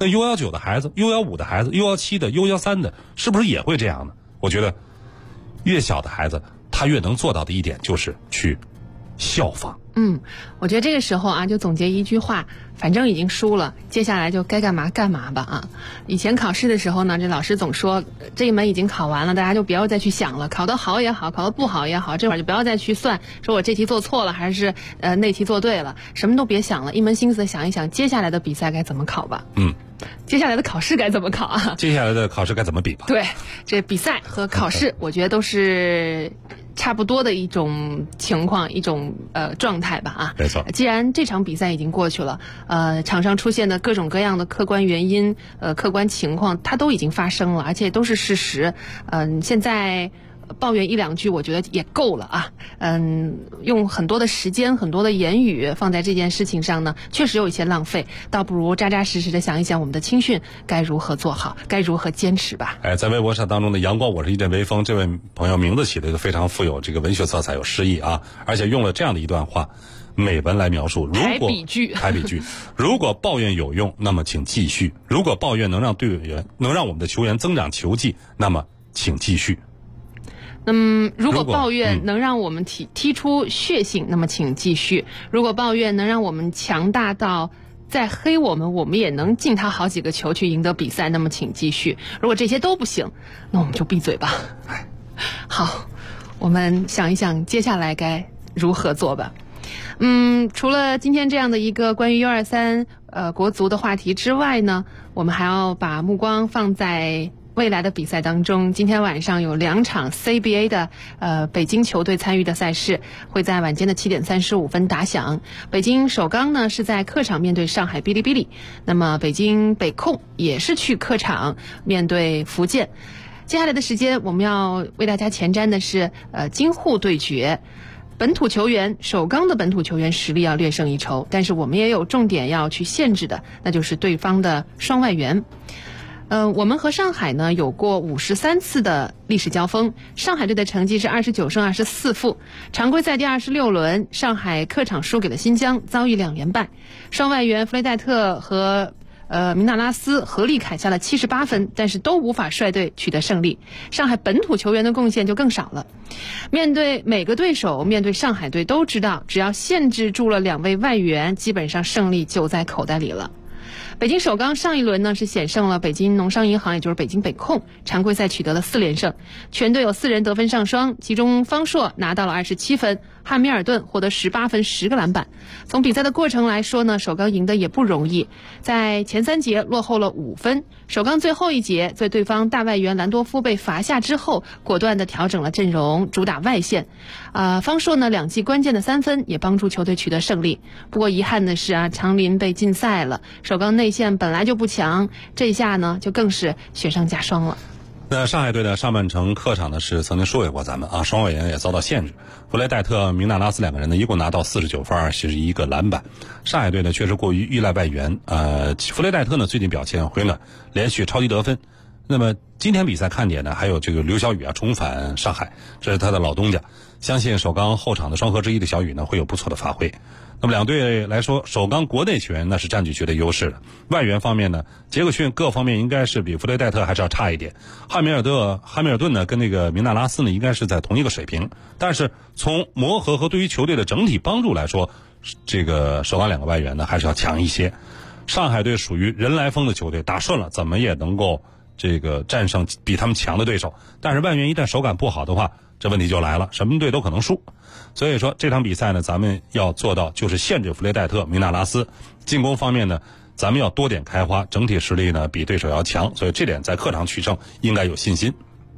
那 U19的孩子、U15的孩子、U17的、U13的，是不是也会这样呢？我觉得越小的孩子，他越能做到的一点就是去效仿。 我觉得这个时候啊，就总结一句话，反正已经输了，接下来就该干嘛干嘛吧啊！以前考试的时候呢，这老师总说这一门已经考完了，大家就不要再去想了，考得好也好，考得不好也好，这会儿就不要再去算，说我这题做错了还是那题做对了，什么都别想了，一门心思想一想接下来的比赛该怎么考吧。接下来的考试该怎么考啊？ 接下来的考试该怎么比吧？ 对，这比赛和考试，我觉得都是差不多的一种情况，一种状态吧啊。 没错。 既然这场比赛已经过去了，场上出现的各种各样的客观原因、客观情况，它都已经发生了，而且都是事实。现在抱怨一两句，我觉得也够了啊。用很多的时间、很多的言语放在这件事情上呢，确实有一些浪费，倒不如扎扎实实的想一想我们的青训该如何做好，该如何坚持吧。 在微博上当中的阳光我是一阵微风，这位朋友名字起的就非常富有这个文学色彩，有诗意啊，而且用了这样的一段话，美文来描述。 排比句。 如果抱怨有用，那么请继续；如果抱怨能让我们的球员增长球技，那么请继续。 如果抱怨能让我们踢出血性，那么请继续；如果抱怨能让我们强大到再黑我们也能进他好几个球去赢得比赛，那么请继续。如果这些都不行，那我们就闭嘴吧。好，我们想一想接下来该如何做吧。除了今天这样的一个关于U23国足的话题之外呢，我们还要把目光放在未来的比赛当中。今天晚上有2场 CBA 的北京球队参与的赛事会在晚间的7点35分打响。北京首钢呢是在客场面对上海哔哩哔哩，那么北京北控也是去客场面对福建。接下来的时间我们要为大家前瞻的是京沪对决。本土球员，首钢的本土球员实力要略胜一筹，但是我们也有重点要去限制的，那就是对方的双外援。我们和上海呢有过53次的历史交锋，上海队的成绩是29胜24负，常规赛第26轮，上海客场输给了新疆，遭遇2连败。双外援弗雷戴特和明纳拉斯合力砍下了78分，但是都无法率队取得胜利。上海本土球员的贡献就更少了。面对每个对手，面对上海队都知道，只要限制住了2位外援，基本上胜利就在口袋里了。北京首钢上一轮呢是险胜了北京农商银行，也就是北京北控，常规赛取得了4连胜，全队有4人得分上双，其中方硕拿到了27分，汉密尔顿获得18分10个篮板。从比赛的过程来说呢，首钢赢得也不容易，在前3节落后了5分，首钢最后一节在对方大外援兰多夫被罚下之后，果断地调整了阵容，主打外线。方硕呢2记关键的3分也帮助球队取得胜利。不过遗憾的是长林被禁赛了，首钢内线本来就不强，这一下呢就更是雪上加霜了。 那上海队的上半程客场呢是曾经输给过咱们啊，双外援也遭到限制，弗雷戴特、明纳拉斯2个人呢一共拿到49分21个篮板。上海队呢确实过于依赖外援，弗雷戴特呢最近表现回暖，连续超级得分。那么今天比赛看点呢还有这个刘晓宇重返上海，这是他的老东家，相信首钢后场的双核之一的小宇呢会有不错的发挥。那么两队来说，首钢国内球员那是占据绝对优势的，外援方面呢，杰克逊各方面应该是比弗雷戴特还是要差一点，汉密尔顿呢跟那个明纳拉斯呢应该是在同一个水平，但是从磨合和对于球队的整体帮助来说，这个首钢2个外援呢还是要强一些。上海队属于人来疯的球队，打顺了怎么也能够这个战胜比他们强的对手，但是外援一旦手感不好的话，这问题就来了，什么队都可能输。所以说这场比赛呢，咱们要做到就是限制弗雷戴特、明纳拉斯，进攻方面呢，咱们要多点开花，整体实力呢比对手要强，所以这点在客场取胜应该有信心。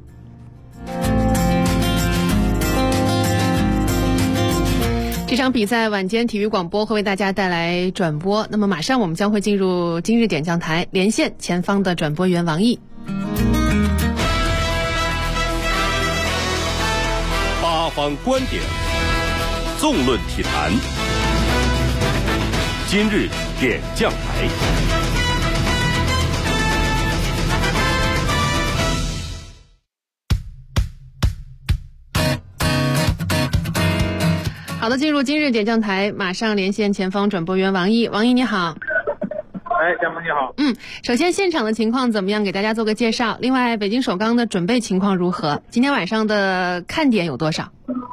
这场比赛晚间体育广播会为大家带来转播，那么马上我们将会进入今日点将台，连线前方的转播员王毅。 八方观点，纵论体坛，今日点将台。 好的，进入今日点将台，马上连线前方转播员王毅。王毅你好。 江峰你好。 首先现场的情况怎么样？给大家做个介绍。另外，北京首钢的准备情况如何？今天晚上的看点有多少？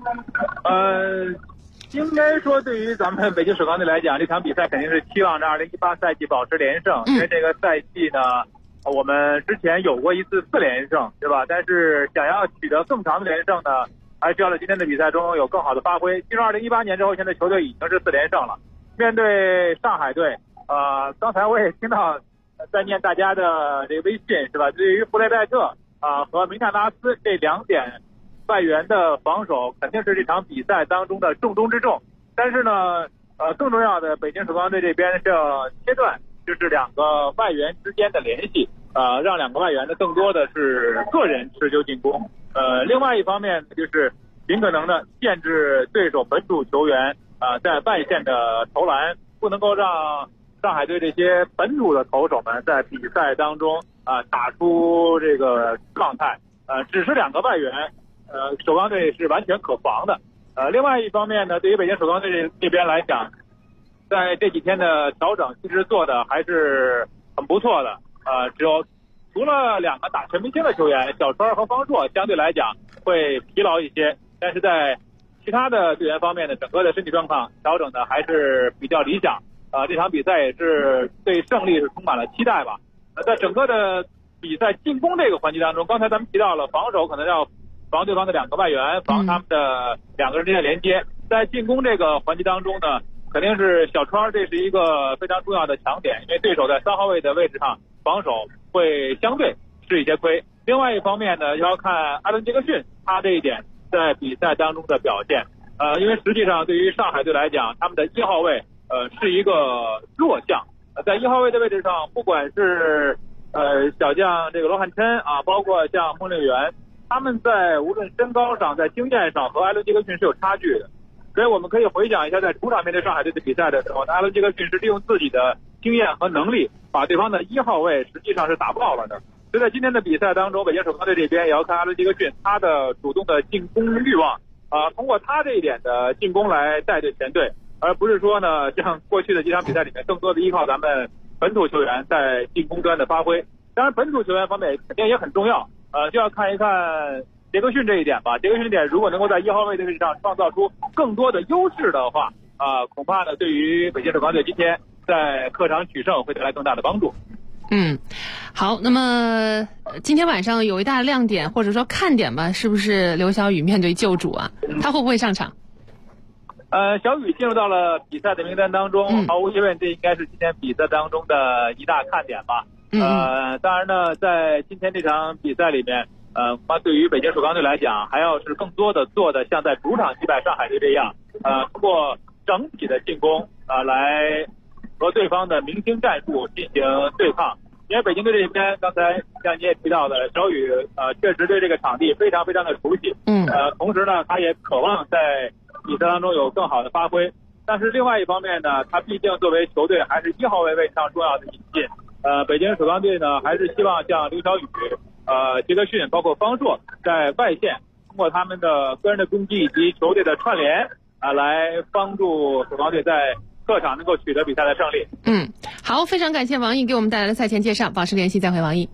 应该说对于咱们北京首钢队来讲，这场比赛肯定是期望着2018赛季保持连胜，因为这个赛季呢，我们之前有过一次4连胜，对吧？但是想要取得更长的连胜呢，还需要在今天的比赛中有更好的发挥。进入2018年之后，现在球队已经是4连胜了。面对上海队，刚才我也听到在念大家的这个微信，是吧？对于弗雷戴特和明纳拉斯这2点外援的防守，肯定是这场比赛当中的重中之重。但是呢，更重要的，北京首钢队这边是要切断就是2个外援之间的联系，让2个外援呢更多的是个人持球进攻。另外一方面就是尽可能的限制对手本土球员在外线的投篮，不能够让上海队这些本土的投手们在比赛当中打出这个状态。只是2个外援，首钢队是完全可防的。另外一方面呢，对于北京首钢队这边来讲，在这几天的调整其实做的还是很不错的。除了2个打全明星的球员小川和方硕相对来讲会疲劳一些，但是在其他的队员方面呢，整个的身体状况调整的还是比较理想。这场比赛也是对胜利是充满了期待吧。在整个的比赛进攻这个环节当中，刚才咱们提到了防守可能要防对方的2个外援，防他们的2个人之间的连接。在进攻这个环节当中呢，肯定是小川，这是一个非常重要的强点，因为对手在3号位的位置上防守会相对吃一些亏。另外一方面呢，要看阿伦杰克逊他这一点在比赛当中的表现。因为实际上对于上海队来讲，他们的1号位是一个弱项。在1号位的位置上，不管是小将这个罗汉琛包括像孟令元，他们在无论身高上，在经验上和艾伦杰克逊是有差距的。所以我们可以回想一下，在主场面对上海队的比赛的时候，艾伦杰克逊是利用自己的经验和能力，把对方的1号位实际上是打爆了的。所以在今天的比赛当中，北京首钢队这边也要看艾伦杰克逊他的主动的进攻欲望通过他这一点的进攻来带队全队，而不是说呢像过去的几场比赛里面更多的依靠咱们本土球员在进攻端的发挥。当然本土球员方面肯定也很重要，就要看一看杰克逊这一点吧。杰克逊这点如果能够在1号位的位置上创造出更多的优势的话，恐怕呢对于北京首钢队今天在客场取胜会带来更大的帮助。 好，那么今天晚上有一大亮点或者说看点吧，是不是刘晓宇面对救主他会不会上场？ 小宇进入到了比赛的名单当中，毫无疑问这应该是今天比赛当中的一大看点吧。当然呢，在今天这场比赛里面，对于北京首钢队来讲，还要是更多的做的像在主场击败上海队这样，通过整体的进攻来和对方的明星战术进行对抗。因为北京队这边刚才像你也提到的，小宇确实对这个场地非常非常的熟悉，同时呢，他也渴望在比赛当中有更好的发挥。但是另外一方面呢，他毕竟作为球队还是1号位位置上重要的引进。北京首钢队呢，还是希望像刘晓宇、杰克逊，包括方硕在外线通过他们的个人的攻击以及球队的串联来帮助首钢队在客场能够取得比赛的胜利。 好，非常感谢王毅给我们带来的赛前介绍，保持联系，再会王毅。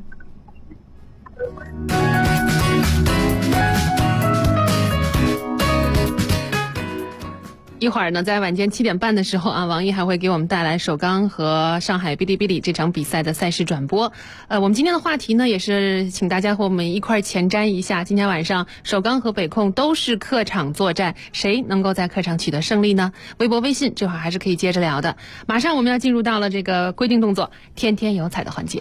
一会儿呢，在晚间7点半的时候王毅还会给我们带来首钢和上海哔哩哔哩这场比赛的赛事转播。我们今天的话题呢，也是请大家和我们一块前瞻一下，今天晚上首钢和北控都是客场作战，谁能够在客场取得胜利呢？微博微信这会儿还是可以接着聊的。马上我们要进入到了这个规定动作天天有彩的环节。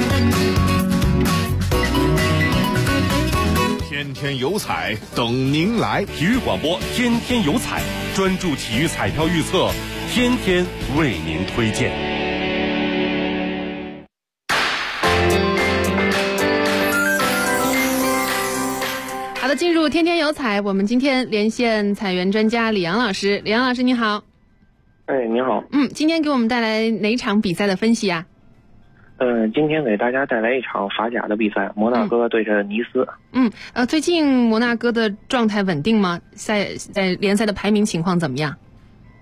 天天有彩等您来，体育广播天天有彩，专注体育彩票预测，天天为您推荐。 好的，进入天天有彩，我们今天连线彩员专家李阳老师。李阳老师你好。 你好。 今天给我们带来哪场比赛的分析啊？ 今天给大家带来一场法甲的比赛，摩纳哥对着尼斯。 最近摩纳哥的状态稳定吗？在联赛的排名情况怎么样？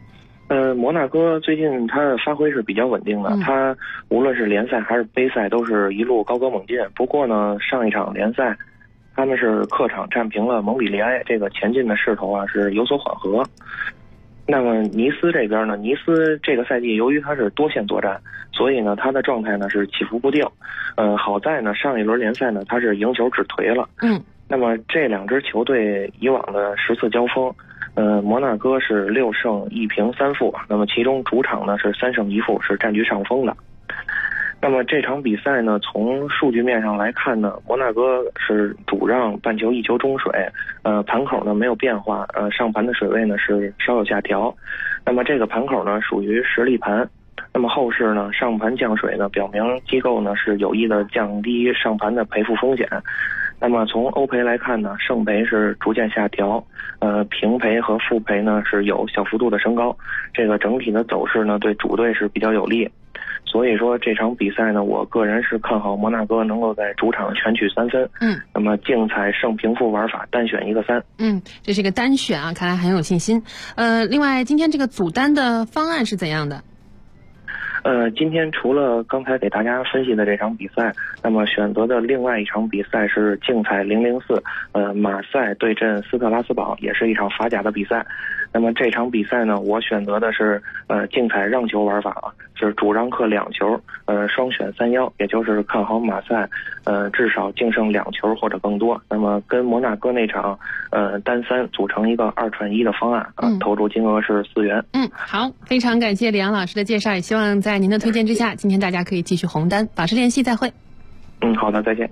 摩纳哥最近他的发挥是比较稳定的，他无论是联赛还是杯赛都是一路高歌猛进。不过呢，上一场联赛他们是客场战平了蒙彼利埃，这个前进的势头啊是有所缓和。那么尼斯这边呢，尼斯这个赛季由于他是多线作战，所以呢他的状态呢是起伏不定。好在呢上一轮联赛呢他是赢球止颓了。那么这两支球队以往的10次交锋，摩纳哥是6胜1平3负，那么其中主场呢是3胜1负，是占据上风的。那么这场比赛呢，从数据面上来看呢，摩纳哥是主让半球1球中水，盘口呢没有变化，上盘的水位呢是稍有下调。那么这个盘口呢属于实力盘。那么后市呢上盘降水呢，表明机构呢是有意的降低上盘的赔付风险。那么从欧赔来看呢，胜赔是逐渐下调，平赔和负赔呢是有小幅度的升高，这个整体的走势呢对主队是比较有利。所以说这场比赛呢，我个人是看好摩纳哥能够在主场全取3分。那么竞彩胜平负玩法单选1个3。 这是一个单选啊，看来很有信心。另外今天这个组单的方案是怎样的？ 今天除了刚才给大家分析的这场比赛，那么选择的另外一场比赛是竞彩004，马赛对阵斯特拉斯堡，也是一场法甲的比赛。那么这场比赛呢，我选择的是竞彩让球玩法，就是主让客2球，双选3-1，也就是看好马赛至少净胜2球或者更多。那么跟摩纳哥那场单3组成一个2串1的方案，投注金额是4元。 好，非常感谢李阳老师的介绍，也希望在您的推荐之下，今天大家可以继续红单，保持联系，再会。 好的，再见。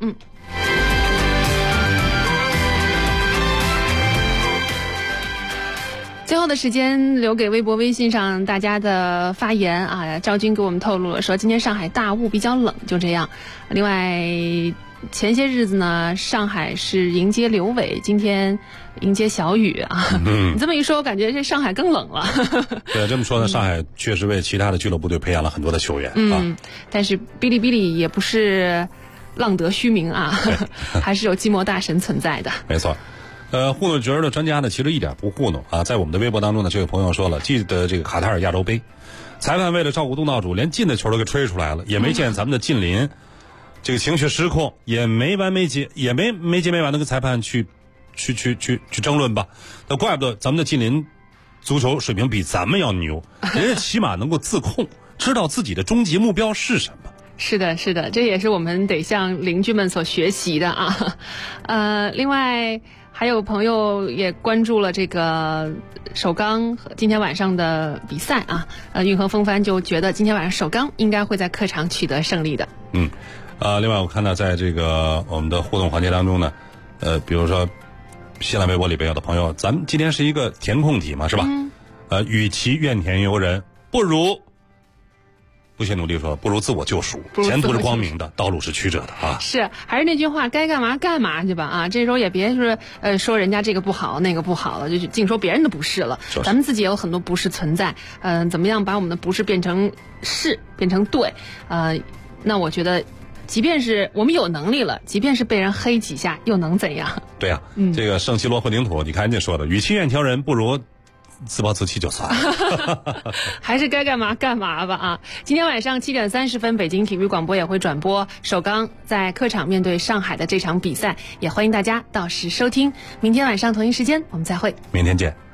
最后的时间留给微博微信上大家的发言啊，赵军给我们透露了说今天上海大雾比较冷，就这样。另外前些日子呢，上海是迎接刘伟，今天迎接小雨啊。你这么一说，我感觉这上海更冷了。 对，这么说呢，上海确实为其他的俱乐部队培养了很多的球员但是哔哩哔哩也不是浪得虚名啊，还是有寂寞大神存在的。 没错。糊弄角的专家呢，其实一点不糊弄啊。在我们的微博当中呢，就有朋友说了，记得这个卡塔尔亚洲杯，裁判为了照顾东道主，连进的球都给吹出来了，也没见咱们的近邻这个情绪失控，也没完没结，也没结没完的跟裁判去争论吧。那怪不得咱们的近邻足球水平比咱们要牛，人家起码能够自控，知道自己的终极目标是什么。 是的，是的，这也是我们得向邻居们所学习的啊。另外还有朋友也关注了这个首钢今天晚上的比赛啊。运河风帆就觉得今天晚上首钢应该会在客场取得胜利的。 另外我看到在这个我们的互动环节当中呢，比如说新浪微博里边有的朋友，咱们今天是一个填空题嘛，是吧？与其怨天尤人，不如不懈努力说，不如自我救赎，前途是光明的，道路是曲折的啊！ 是，还是那句话，该干嘛干嘛去吧啊！这时候也别说人家这个不好那个不好了，就净说别人的不是了。咱们自己也有很多不是存在，怎么样把我们的不是变成是，变成对？那我觉得，即便是我们有能力了，即便是被人黑几下，又能怎样？ 对呀，这个圣西罗混凝土，你看人家说的，与其怨天尤人，不如自暴自弃就算了。 还是该干嘛干嘛吧啊！今天晚上7点30分，北京体育广播也会转播首钢在客场面对上海的这场比赛，也欢迎大家到时收听。明天晚上同一时间我们再会， 明天见。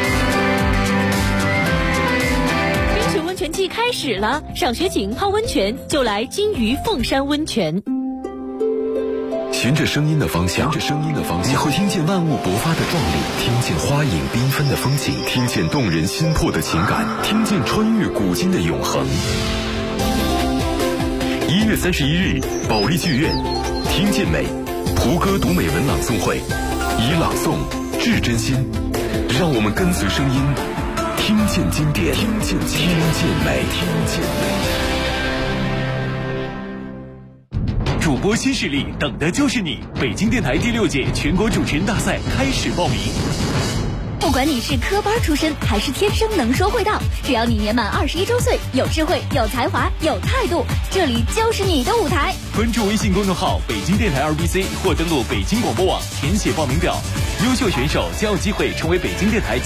冰雪温泉季开始了，赏雪景泡温泉就来金鱼凤山温泉。 循着声音的方向，你会听见万物勃发的壮丽，听见花影缤纷的风景，听见动人心魄的情感，听见穿越古今的永恒。1月31日，保利剧院，听见美，胡歌读美文朗诵会，以朗诵致真心，让我们跟随声音，听见经典，听见美。 主播新势力，等的就是你！北京电台第6届全国主持人大赛开始报名。 不管你是科班出身还是天生能说会道，只要你年满21周岁，有智慧、有才华、有态度，这里就是你的舞台。 关注微信公众号北京电台2BC 或登录北京广播网填写报名表，优秀选手将有机会成为北京电台